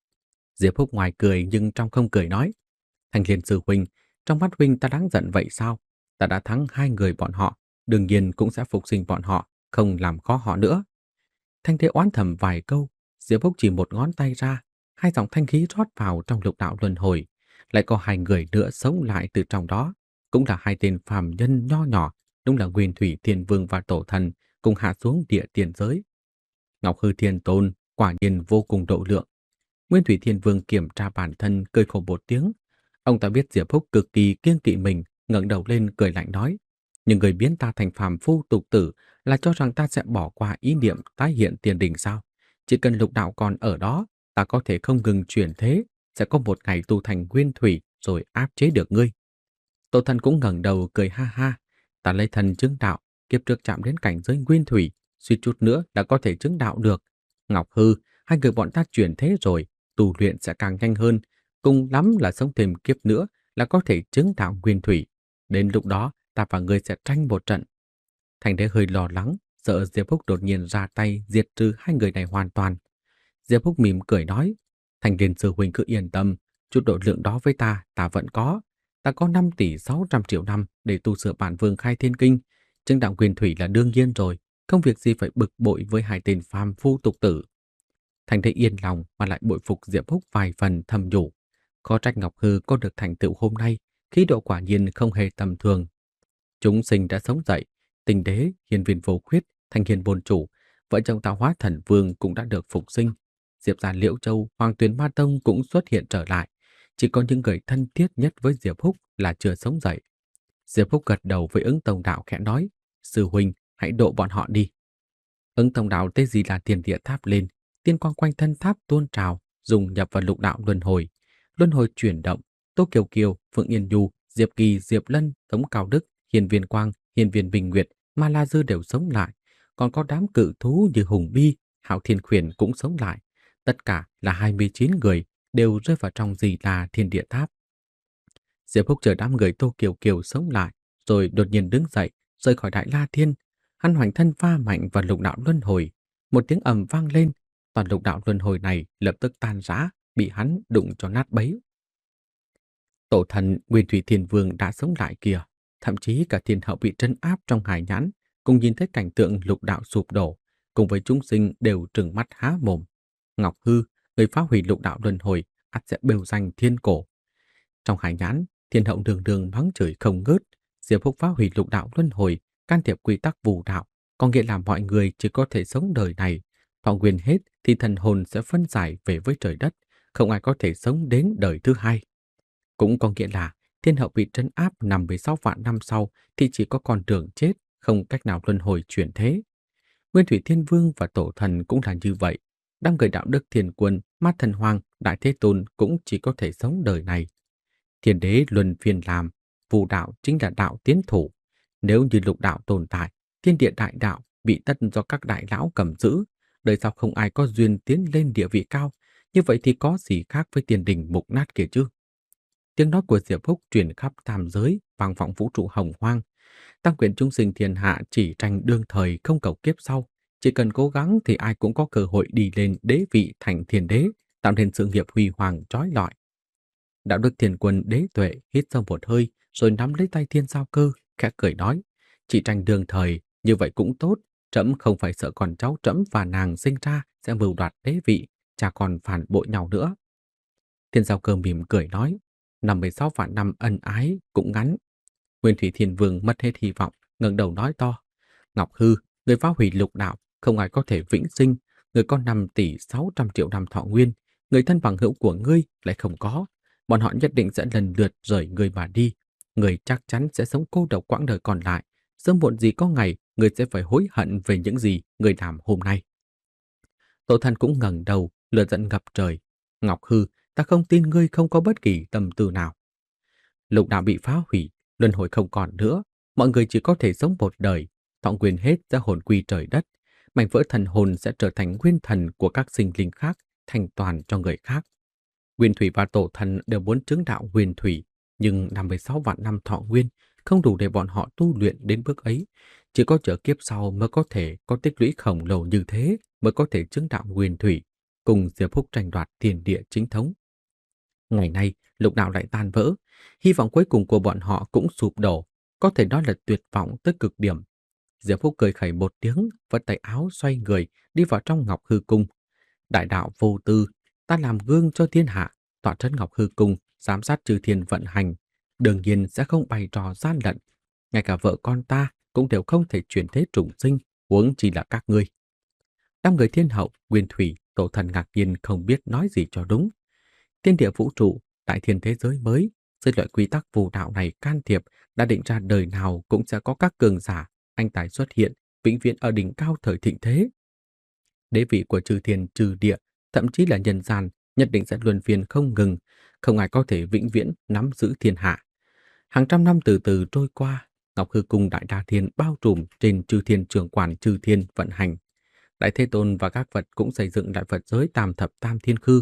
Diệp Húc ngoài cười nhưng trong không cười nói: Thanh Liên sư huynh, trong mắt huynh ta đáng giận vậy sao? Ta đã thắng hai người bọn họ, đương nhiên cũng sẽ phục sinh bọn họ, không làm khó họ nữa. Thanh đế oán thầm vài câu, Diệp Húc chỉ một ngón tay ra, hai dòng thanh khí rót vào trong lục đạo luân hồi, lại có hai người nữa sống lại từ trong đó, cũng là hai tên phàm nhân nho nhỏ, đúng là Nguyên Thủy Thiên Vương và tổ thần cùng hạ xuống địa tiền giới. Ngọc Hư Thiên Tôn quả nhiên vô cùng độ lượng. Nguyên Thủy Thiên Vương kiểm tra bản thân, cười khổ một tiếng. Ông ta biết Diệp Húc cực kỳ kiêng kỵ mình, ngẩng đầu lên cười lạnh nói: nhưng người biến ta thành phàm phu tục tử là cho rằng ta sẽ bỏ qua ý niệm tái hiện tiền đình sao? Chỉ cần lục đạo còn ở đó, ta có thể không ngừng chuyển thế, sẽ có một ngày tu thành nguyên thủy rồi áp chế được ngươi. Tổ thần cũng ngẩng đầu cười ha ha: ta lấy thần chứng đạo, kiếp trước chạm đến cảnh giới nguyên thủy, suy chút nữa đã có thể chứng đạo được. Ngọc Hư, hai người bọn ta chuyển thế rồi, tu luyện sẽ càng nhanh hơn, cùng lắm là sống thêm kiếp nữa là có thể chứng đạo nguyên thủy. Đến lúc đó, ta và ngươi sẽ tranh một trận. Thành đế hơi lo lắng, sợ Diệp Húc đột nhiên ra tay diệt trừ hai người này hoàn toàn. Diệp Húc mỉm cười nói: Thành Liên sư huynh cứ yên tâm, chút độ lượng đó với ta, ta vẫn có. Ta có năm tỷ sáu trăm triệu năm để tu sửa bản vương khai thiên kinh. Chứng đạo nguyên thủy là đương nhiên rồi, không việc gì phải bực bội với hai tên phàm phu tục tử. Thành đế yên lòng mà lại bội phục Diệp Húc vài phần, thầm nhủ: khó trách Ngọc Hư có được thành tựu hôm nay, khí độ quả nhiên không hề tầm thường. Chúng sinh đã sống dậy, Tình đế, hiên viên vô khuyết, thanh hiền bồn chủ, vợ chồng tạo hóa thần vương cũng đã được phục sinh. Diệp gia Liễu Châu, Hoàng Tuyền Ma Tông cũng xuất hiện trở lại. Chỉ có những người thân thiết nhất với Diệp Húc là chưa sống dậy. Diệp Húc gật đầu với Ứng Tông Đạo khẽ nói: sư huynh, hãy độ bọn họ đi. Ứng Tông Đạo tế gì là tiền địa tháp lên, tiên quang quanh thân tháp tuôn trào, dùng nhập vào lục đạo luân hồi. Luân hồi chuyển động, Tô Kiều Kiều, Phượng Yên Nhu, Diệp Kỳ, Diệp Lân, Tống Cao Đức, Hiền Viên Quang, Hiền Viên Bình Nguyệt, Ma La Dư đều sống lại, còn có đám cự thú như Hùng Bi, Hạo Thiên Khuyển cũng sống lại. Tất cả là hai mươi chín người đều rơi vào trong Dì La Thiên Địa Tháp. Diệp Húc chờ đám người Tô Kiều Kiều sống lại, rồi đột nhiên đứng dậy, rời khỏi Đại La Thiên. Hắn hoành thân pha mạnh vào lục đạo luân hồi, một tiếng ầm vang lên, toàn lục đạo luân hồi này lập tức tan rã, bị hắn đụng cho nát bấy. Tổ thần Nguyên Thủy Thiên Vương đã sống lại kìa, thậm chí cả thiên hậu bị trấn áp trong hải nhãn, cùng nhìn thấy cảnh tượng lục đạo sụp đổ, cùng với chúng sinh đều trừng mắt há mồm. Ngọc Hư, người phá hủy lục đạo luân hồi, ắt sẽ bêu danh thiên cổ. Trong hải nhãn, thiên hậu đường đường mắng chửi không ngớt. Diệp Húc phá hủy lục đạo luân hồi, can thiệp quy tắc vũ đạo, có nghĩa là mọi người chỉ có thể sống đời này. Thọ nguyên hết thì thần hồn sẽ phân giải về với trời đất, không ai có thể sống đến đời thứ hai. Cũng có nghĩa là thiên hậu bị trấn áp năm mươi sáu vạn năm sau thì chỉ có con đường chết, không cách nào luân hồi chuyển thế. Nguyên Thủy Thiên Vương và Tổ thần cũng là như vậy. Đám người đạo đức Thiên Quân, Ma Thần Hoàng, Đại Thế Tôn cũng chỉ có thể sống đời này. Thiên đế luân phiên làm, phù đạo chính là đạo tiến thủ. Nếu như lục đạo tồn tại, thiên địa đại đạo bị tất do các đại lão cầm giữ, đời sau không ai có duyên tiến lên địa vị cao, như vậy thì có gì khác với tiền đình mục nát kia chứ? Tiếng nói của Diệp Húc truyền khắp tam giới, vang vọng vũ trụ hồng hoang. Tăng quyền chúng sinh thiên hạ chỉ tranh đương thời không cầu kiếp sau. Chỉ cần cố gắng thì ai cũng có cơ hội đi lên đế vị thành thiên đế, tạo nên sự nghiệp huy hoàng trói lọi. Đạo đức Thiên Quân đế tuệ hít sâu một hơi rồi nắm lấy tay Thiên Giao Cơ, khẽ cười nói: chỉ tranh đương thời, như vậy cũng tốt. Trẫm không phải sợ con cháu trẫm và nàng sinh ra sẽ mưu đoạt đế vị, chả còn phản bội nhau nữa. Thiên Giao Cơ mỉm cười nói: năm mươi sáu vạn năm ân ái cũng ngắn. Nguyên Thủy Thiên Vương mất hết hy vọng, ngẩng đầu nói to: Ngọc Hư, người phá hủy lục đạo, không ai có thể vĩnh sinh. Người có năm tỷ sáu trăm triệu năm thọ nguyên, người thân bằng hữu của ngươi lại không có. Bọn họ nhất định sẽ lần lượt rời người mà đi. Người chắc chắn sẽ sống cô độc quãng đời còn lại. Sớm muộn gì có ngày, người sẽ phải hối hận về những gì người làm hôm nay. Tổ Thần cũng ngẩng đầu, lửa giận ngập trời. Ngọc Hư, ta không tin ngươi không có bất kỳ tâm tư nào. Lục đạo bị phá hủy, luân hồi không còn nữa, mọi người chỉ có thể sống một đời, thọ nguyên hết sẽ hồn quy trời đất, mảnh vỡ thần hồn sẽ trở thành nguyên thần của các sinh linh khác, thành toàn cho người khác. Nguyên Thủy và Tổ Thần đều muốn chứng đạo Nguyên Thủy, nhưng năm mươi sáu vạn năm thọ nguyên không đủ để bọn họ tu luyện đến bước ấy, chỉ có chờ kiếp sau mới có thể có tích lũy khổng lồ như thế, mới có thể chứng đạo Nguyên Thủy, cùng Diệp Húc tranh đoạt thiên địa chính thống. Ngày nay, lục đạo lại tan vỡ, hy vọng cuối cùng của bọn họ cũng sụp đổ, có thể nói là tuyệt vọng tới cực điểm. Diệp Phúc cười khẩy một tiếng, vất tay áo xoay người, đi vào trong Ngọc Hư Cung. Đại đạo vô tư, ta làm gương cho thiên hạ, tọa trấn Ngọc Hư Cung, giám sát chư thiên vận hành, đương nhiên sẽ không bày trò gian lận. Ngay cả vợ con ta cũng đều không thể chuyển thế trùng sinh, huống chi là các ngươi. Đám người thiên hậu, Nguyên Thủy, Tổ Thần ngạc nhiên không biết nói gì cho đúng. Thiên địa vũ trụ, đại thiên thế giới mới, dưới loại quy tắc vô đạo này can thiệp đã định ra đời nào cũng sẽ có các cường giả, anh tài xuất hiện, vĩnh viễn ở đỉnh cao thời thịnh thế. Đế vị của chư thiên trừ địa, thậm chí là nhân gian, nhất định sẽ luân phiên không ngừng, không ai có thể vĩnh viễn nắm giữ thiên hạ. Hàng trăm năm từ từ trôi qua, Ngọc Hư Cung Đại Đa Thiên bao trùm trên chư thiên trưởng quản chư thiên vận hành. Đại Thế Tôn và các Phật cũng xây dựng đại Phật giới tam thập tam thiên khư.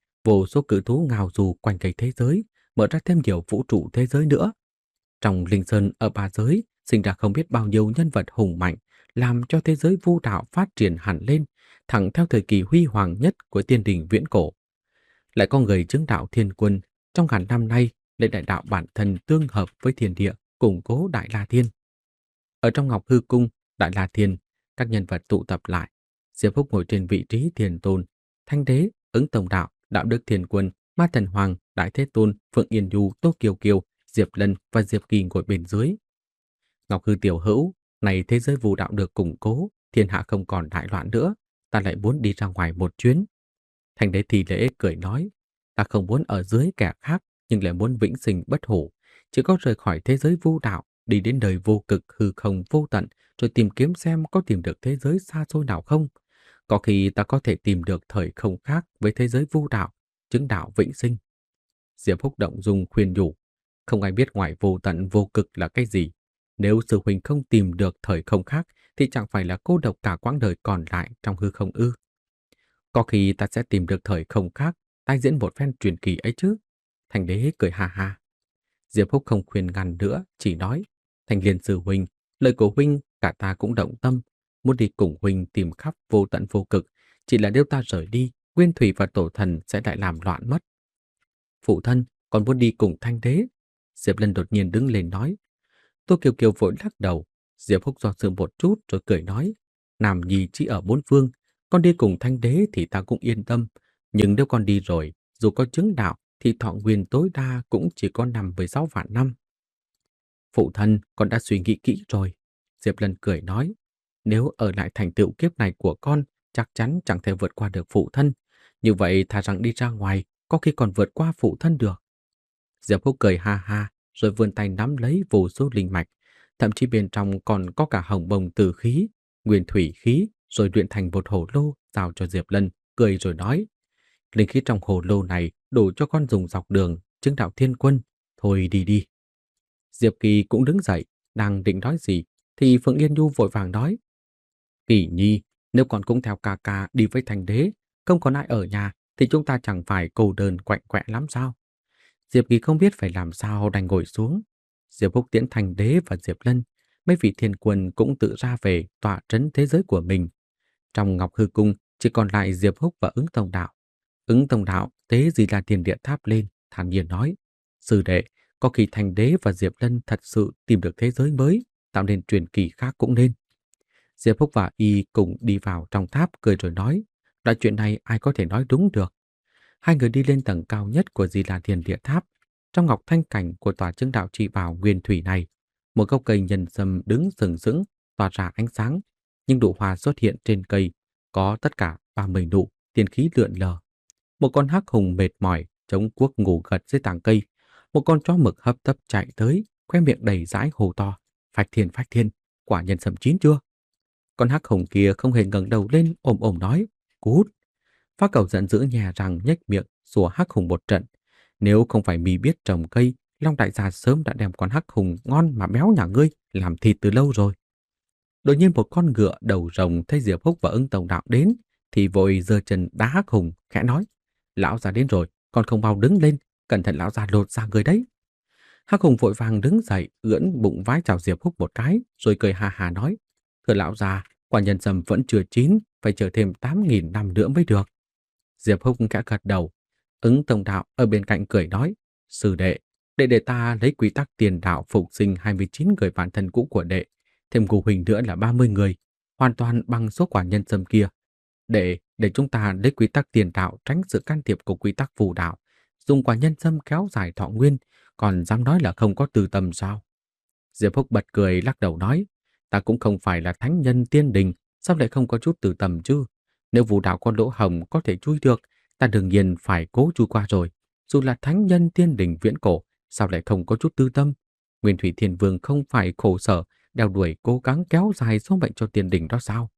Vô số cự thú ngào dù quanh cây thế giới, mở ra thêm nhiều vũ trụ thế giới nữa. Trong Linh Sơn ở ba giới, sinh ra không biết bao nhiêu nhân vật hùng mạnh, làm cho thế giới vu đạo phát triển hẳn lên, thẳng theo thời kỳ huy hoàng nhất của tiên đình viễn cổ. Lại có người chứng đạo thiên quân, trong ngàn năm nay, lấy đại đạo bản thân tương hợp với thiên địa, củng cố Đại La Thiên. Ở trong Ngọc Hư Cung, Đại La Thiên, các nhân vật tụ tập lại. Diệp Phúc ngồi trên vị trí thiền tôn, Thanh Đế, Ứng Tổng Đạo, Đạo Đức Thiên Quân, Ma Thần Hoàng, Đại Thế Tôn, Phượng Yên Du, Tô Kiều Kiều, Diệp Lân và Diệp Kỳ ngồi bên dưới. Ngọc Hư tiểu hữu, này thế giới vu đạo được củng cố, thiên hạ không còn đại loạn nữa, ta lại muốn đi ra ngoài một chuyến. Thanh Đế thì lễ cười nói, ta không muốn ở dưới kẻ khác, nhưng lại muốn vĩnh sinh bất hủ, chỉ có rời khỏi thế giới vu đạo, đi đến đời vô cực hư không vô tận, rồi tìm kiếm xem có tìm được thế giới xa xôi nào không. Có khi ta có thể tìm được thời không khác với thế giới vu đạo, chứng đạo vĩnh sinh. Diệp Húc động dung khuyên nhủ, không ai biết ngoài vô tận vô cực là cái gì. Nếu sư huynh không tìm được thời không khác, thì chẳng phải là cô độc cả quãng đời còn lại trong hư không ư. Có khi ta sẽ tìm được thời không khác, tái diễn một phen truyền kỳ ấy chứ. Thành Đế cười ha ha. Diệp Húc không khuyên ngăn nữa, chỉ nói, Thành Liên sư huynh, lời của huynh cả ta cũng động tâm, muốn đi cùng huynh tìm khắp vô tận vô cực, chỉ là nếu ta rời đi, Nguyên Thủy và Tổ Thần sẽ lại làm loạn mất. Phụ thân, còn muốn đi cùng Thanh Đế. Diệp Lân đột nhiên đứng lên nói. Tô Kiều Kiều vội lắc đầu. Diệp Húc do dự một chút rồi cười nói, Nam Nhi chỉ ở bốn phương, con đi cùng Thanh Đế thì ta cũng yên tâm, nhưng nếu con đi rồi, dù có chứng đạo thì thọ nguyên tối đa cũng chỉ có năm với sáu vạn năm. Phụ thân, con đã suy nghĩ kỹ rồi. Diệp Lân cười nói, nếu ở lại thành tựu kiếp này của con, chắc chắn chẳng thể vượt qua được phụ thân. Như vậy thà rằng đi ra ngoài, có khi còn vượt qua phụ thân được. Diệp Húc cười ha ha, rồi vươn tay nắm lấy vô số linh mạch, thậm chí bên trong còn có cả hồng bồng từ khí, nguyên thủy khí, rồi luyện thành một hồ lô giao cho Diệp Lân, cười rồi nói, linh khí trong hồ lô này đủ cho con dùng dọc đường, chứng đạo thiên quân, thôi đi đi. Diệp Kỳ cũng đứng dậy, đang định nói gì, thì Phượng Yên Nhu vội vàng nói, Kỳ Nhi, Nếu còn cũng theo ca ca đi với thành đế, không còn ai ở nhà, thì chúng ta chẳng phải cô đơn quạnh quẹ lắm sao? Diệp Kỳ không biết phải làm sao đành ngồi xuống. Diệp Húc tiễn thành đế và Diệp Lân, mấy vị thiên quân cũng tự ra về tọa trấn thế giới của mình. Trong Ngọc Hư Cung chỉ còn lại Diệp Húc và Ứng Tông Đạo. Ứng Tông Đạo tế gì là Thiên Địa Tháp lên, thản nhiên nói: sư đệ, có khi thành đế và Diệp Lân thật sự tìm được thế giới mới, tạo nên truyền kỳ khác cũng nên. Diệp Húc và Y cùng đi vào trong tháp cười rồi nói: loại chuyện này ai có thể nói đúng được. Hai người đi lên tầng cao nhất của Di La Thiên Địa Tháp. Trong ngọc thanh cảnh của tòa chứng đạo chi bảo nguyên thủy này, một gốc cây nhân sâm đứng sừng sững, tỏa ra ánh sáng. Nhưng nụ hoa xuất hiện trên cây có tất cả ba mươi nụ, tiên khí lượn lờ. Một con hắc hùng mệt mỏi chống cuốc ngủ gật dưới tàng cây. Một con chó mực hấp tấp chạy tới, khoe miệng đầy dãi hồ to: phách thiên, phách thiên, quả nhân sâm chín chưa? Con hắc hùng kia không hề ngẩng đầu lên, ồm ồm nói: cút. Phác Cẩu giận dữ nhè răng nhếch miệng sủa hắc hùng một trận. Nếu không phải mì biết trồng cây, Long đại gia sớm đã đem con hắc hùng ngon mà béo nhà ngươi làm thịt từ lâu rồi. Đột nhiên một con ngựa đầu rồng thấy Diệp Húc và Ứng Tông Đạo đến, thì vội giơ chân đá hắc hùng, khẽ nói: lão già đến rồi, còn không mau đứng lên, cẩn thận lão già lột da người đấy. Hắc hùng vội vàng đứng dậy, ưỡn bụng vái chào Diệp Húc một cái, rồi cười hà hà nói: thưa lão già, quả nhân sâm vẫn chưa chín, phải chờ thêm tám nghìn năm nữa mới được. Diệp Húc khẽ gật đầu. Ứng Tông Đạo ở bên cạnh cười nói: sư đệ, đệ để ta lấy quy tắc tiền đạo phục sinh hai mươi chín người bạn thân cũ của đệ, thêm cụ huỳnh nữa là ba mươi người, hoàn toàn bằng số quả nhân sâm kia. Để để chúng ta lấy quy tắc tiền đạo tránh sự can thiệp của quy tắc phù đạo, dùng quả nhân sâm kéo dài thọ nguyên, còn dám nói là không có tư tâm sao? Diệp Húc bật cười lắc đầu nói: ta cũng không phải là thánh nhân tiên đình, sao lại không có chút tư tâm chứ? Nếu phù đạo con lỗ hồng có thể chui được, ta đương nhiên phải cố chui qua rồi. Dù là thánh nhân tiên đình viễn cổ, sao lại không có chút tư tâm? Nguyên Thủy Thiên Vương không phải khổ sở đeo đuổi cố gắng kéo dài số mệnh cho tiên đình đó sao?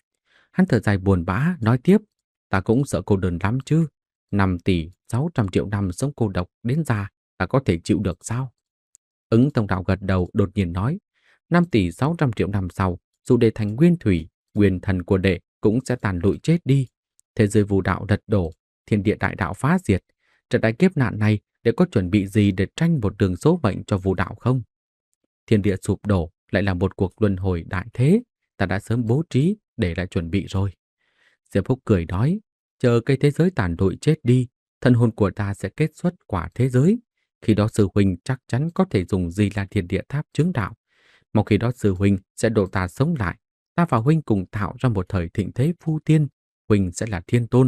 Hắn thở dài buồn bã nói tiếp: ta cũng sợ cô đơn lắm chứ. Năm tỷ sáu trăm triệu năm sống cô độc đến già, ta có thể chịu được sao? Ứng Tông Đạo gật đầu đột nhiên nói: năm tỷ sáu trăm triệu năm sau, dù đệ thành nguyên thủy, nguyên thần của đệ cũng sẽ tàn lụi chết đi. Thế giới phù đạo lật đổ, thiên địa đại đạo phá diệt. Trận đại kiếp nạn này để có chuẩn bị gì để tranh một đường số mệnh cho phù đạo không? Thiên địa sụp đổ lại là một cuộc luân hồi đại thế, ta đã sớm bố trí để lại chuẩn bị rồi. Diệp Húc cười nói: chờ cây thế giới tàn lụi chết đi, thân hồn của ta sẽ kết xuất quả thế giới. Khi đó sư huynh chắc chắn có thể dùng Di La Thiên Địa Tháp chứng đạo. Một khi đó sư huynh sẽ độ ta sống lại, ta và huynh cùng tạo ra một thời thịnh thế phu tiên, huynh sẽ là thiên tôn.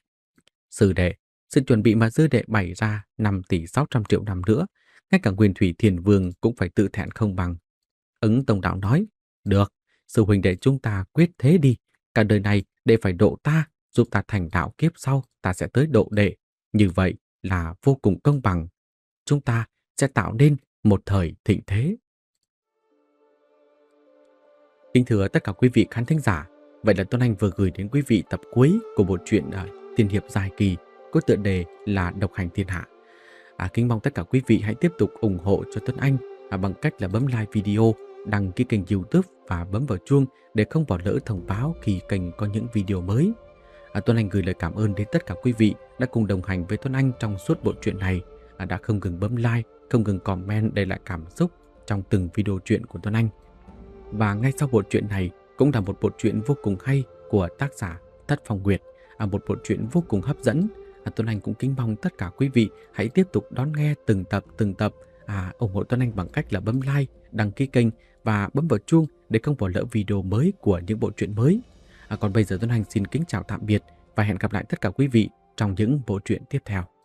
Sư đệ, sự chuẩn bị mà sư đệ bày ra năm tỷ sáu trăm triệu năm nữa, ngay cả Nguyên Thủy Thiên Vương cũng phải tự thẹn không bằng. Ứng Tông Đạo nói: được, sư huynh đệ chúng ta quyết thế đi. Cả đời này đệ phải độ ta, giúp ta thành đạo, kiếp sau ta sẽ tới độ đệ. Như vậy là vô cùng công bằng. Chúng ta sẽ tạo nên một thời thịnh thế. Kính thưa tất cả quý vị khán thính giả, vậy là Tuấn Anh vừa gửi đến quý vị tập cuối của bộ truyện uh, tiên hiệp dài kỳ có tựa đề là Độc Hành Thiên Hạ. À, kính mong tất cả quý vị hãy tiếp tục ủng hộ cho Tuấn Anh à, bằng cách là bấm like video, đăng ký kênh YouTube và bấm vào chuông để không bỏ lỡ thông báo khi kênh có những video mới. À, Tuấn Anh gửi lời cảm ơn đến tất cả quý vị đã cùng đồng hành với Tuấn Anh trong suốt bộ truyện này, à, đã không ngừng bấm like, không ngừng comment để lại cảm xúc trong từng video truyện của Tuấn Anh. Và ngay sau bộ truyện này cũng là một bộ truyện vô cùng hay của tác giả Thất Phong Nguyệt, à, một bộ truyện vô cùng hấp dẫn. À, Tuấn Anh cũng kính mong tất cả quý vị hãy tiếp tục đón nghe từng tập từng tập, à, ủng hộ Tuấn Anh bằng cách là bấm like, đăng ký kênh và bấm vào chuông để không bỏ lỡ video mới của những bộ truyện mới. À, còn bây giờ Tuấn Anh xin kính chào tạm biệt và hẹn gặp lại tất cả quý vị trong những bộ truyện tiếp theo.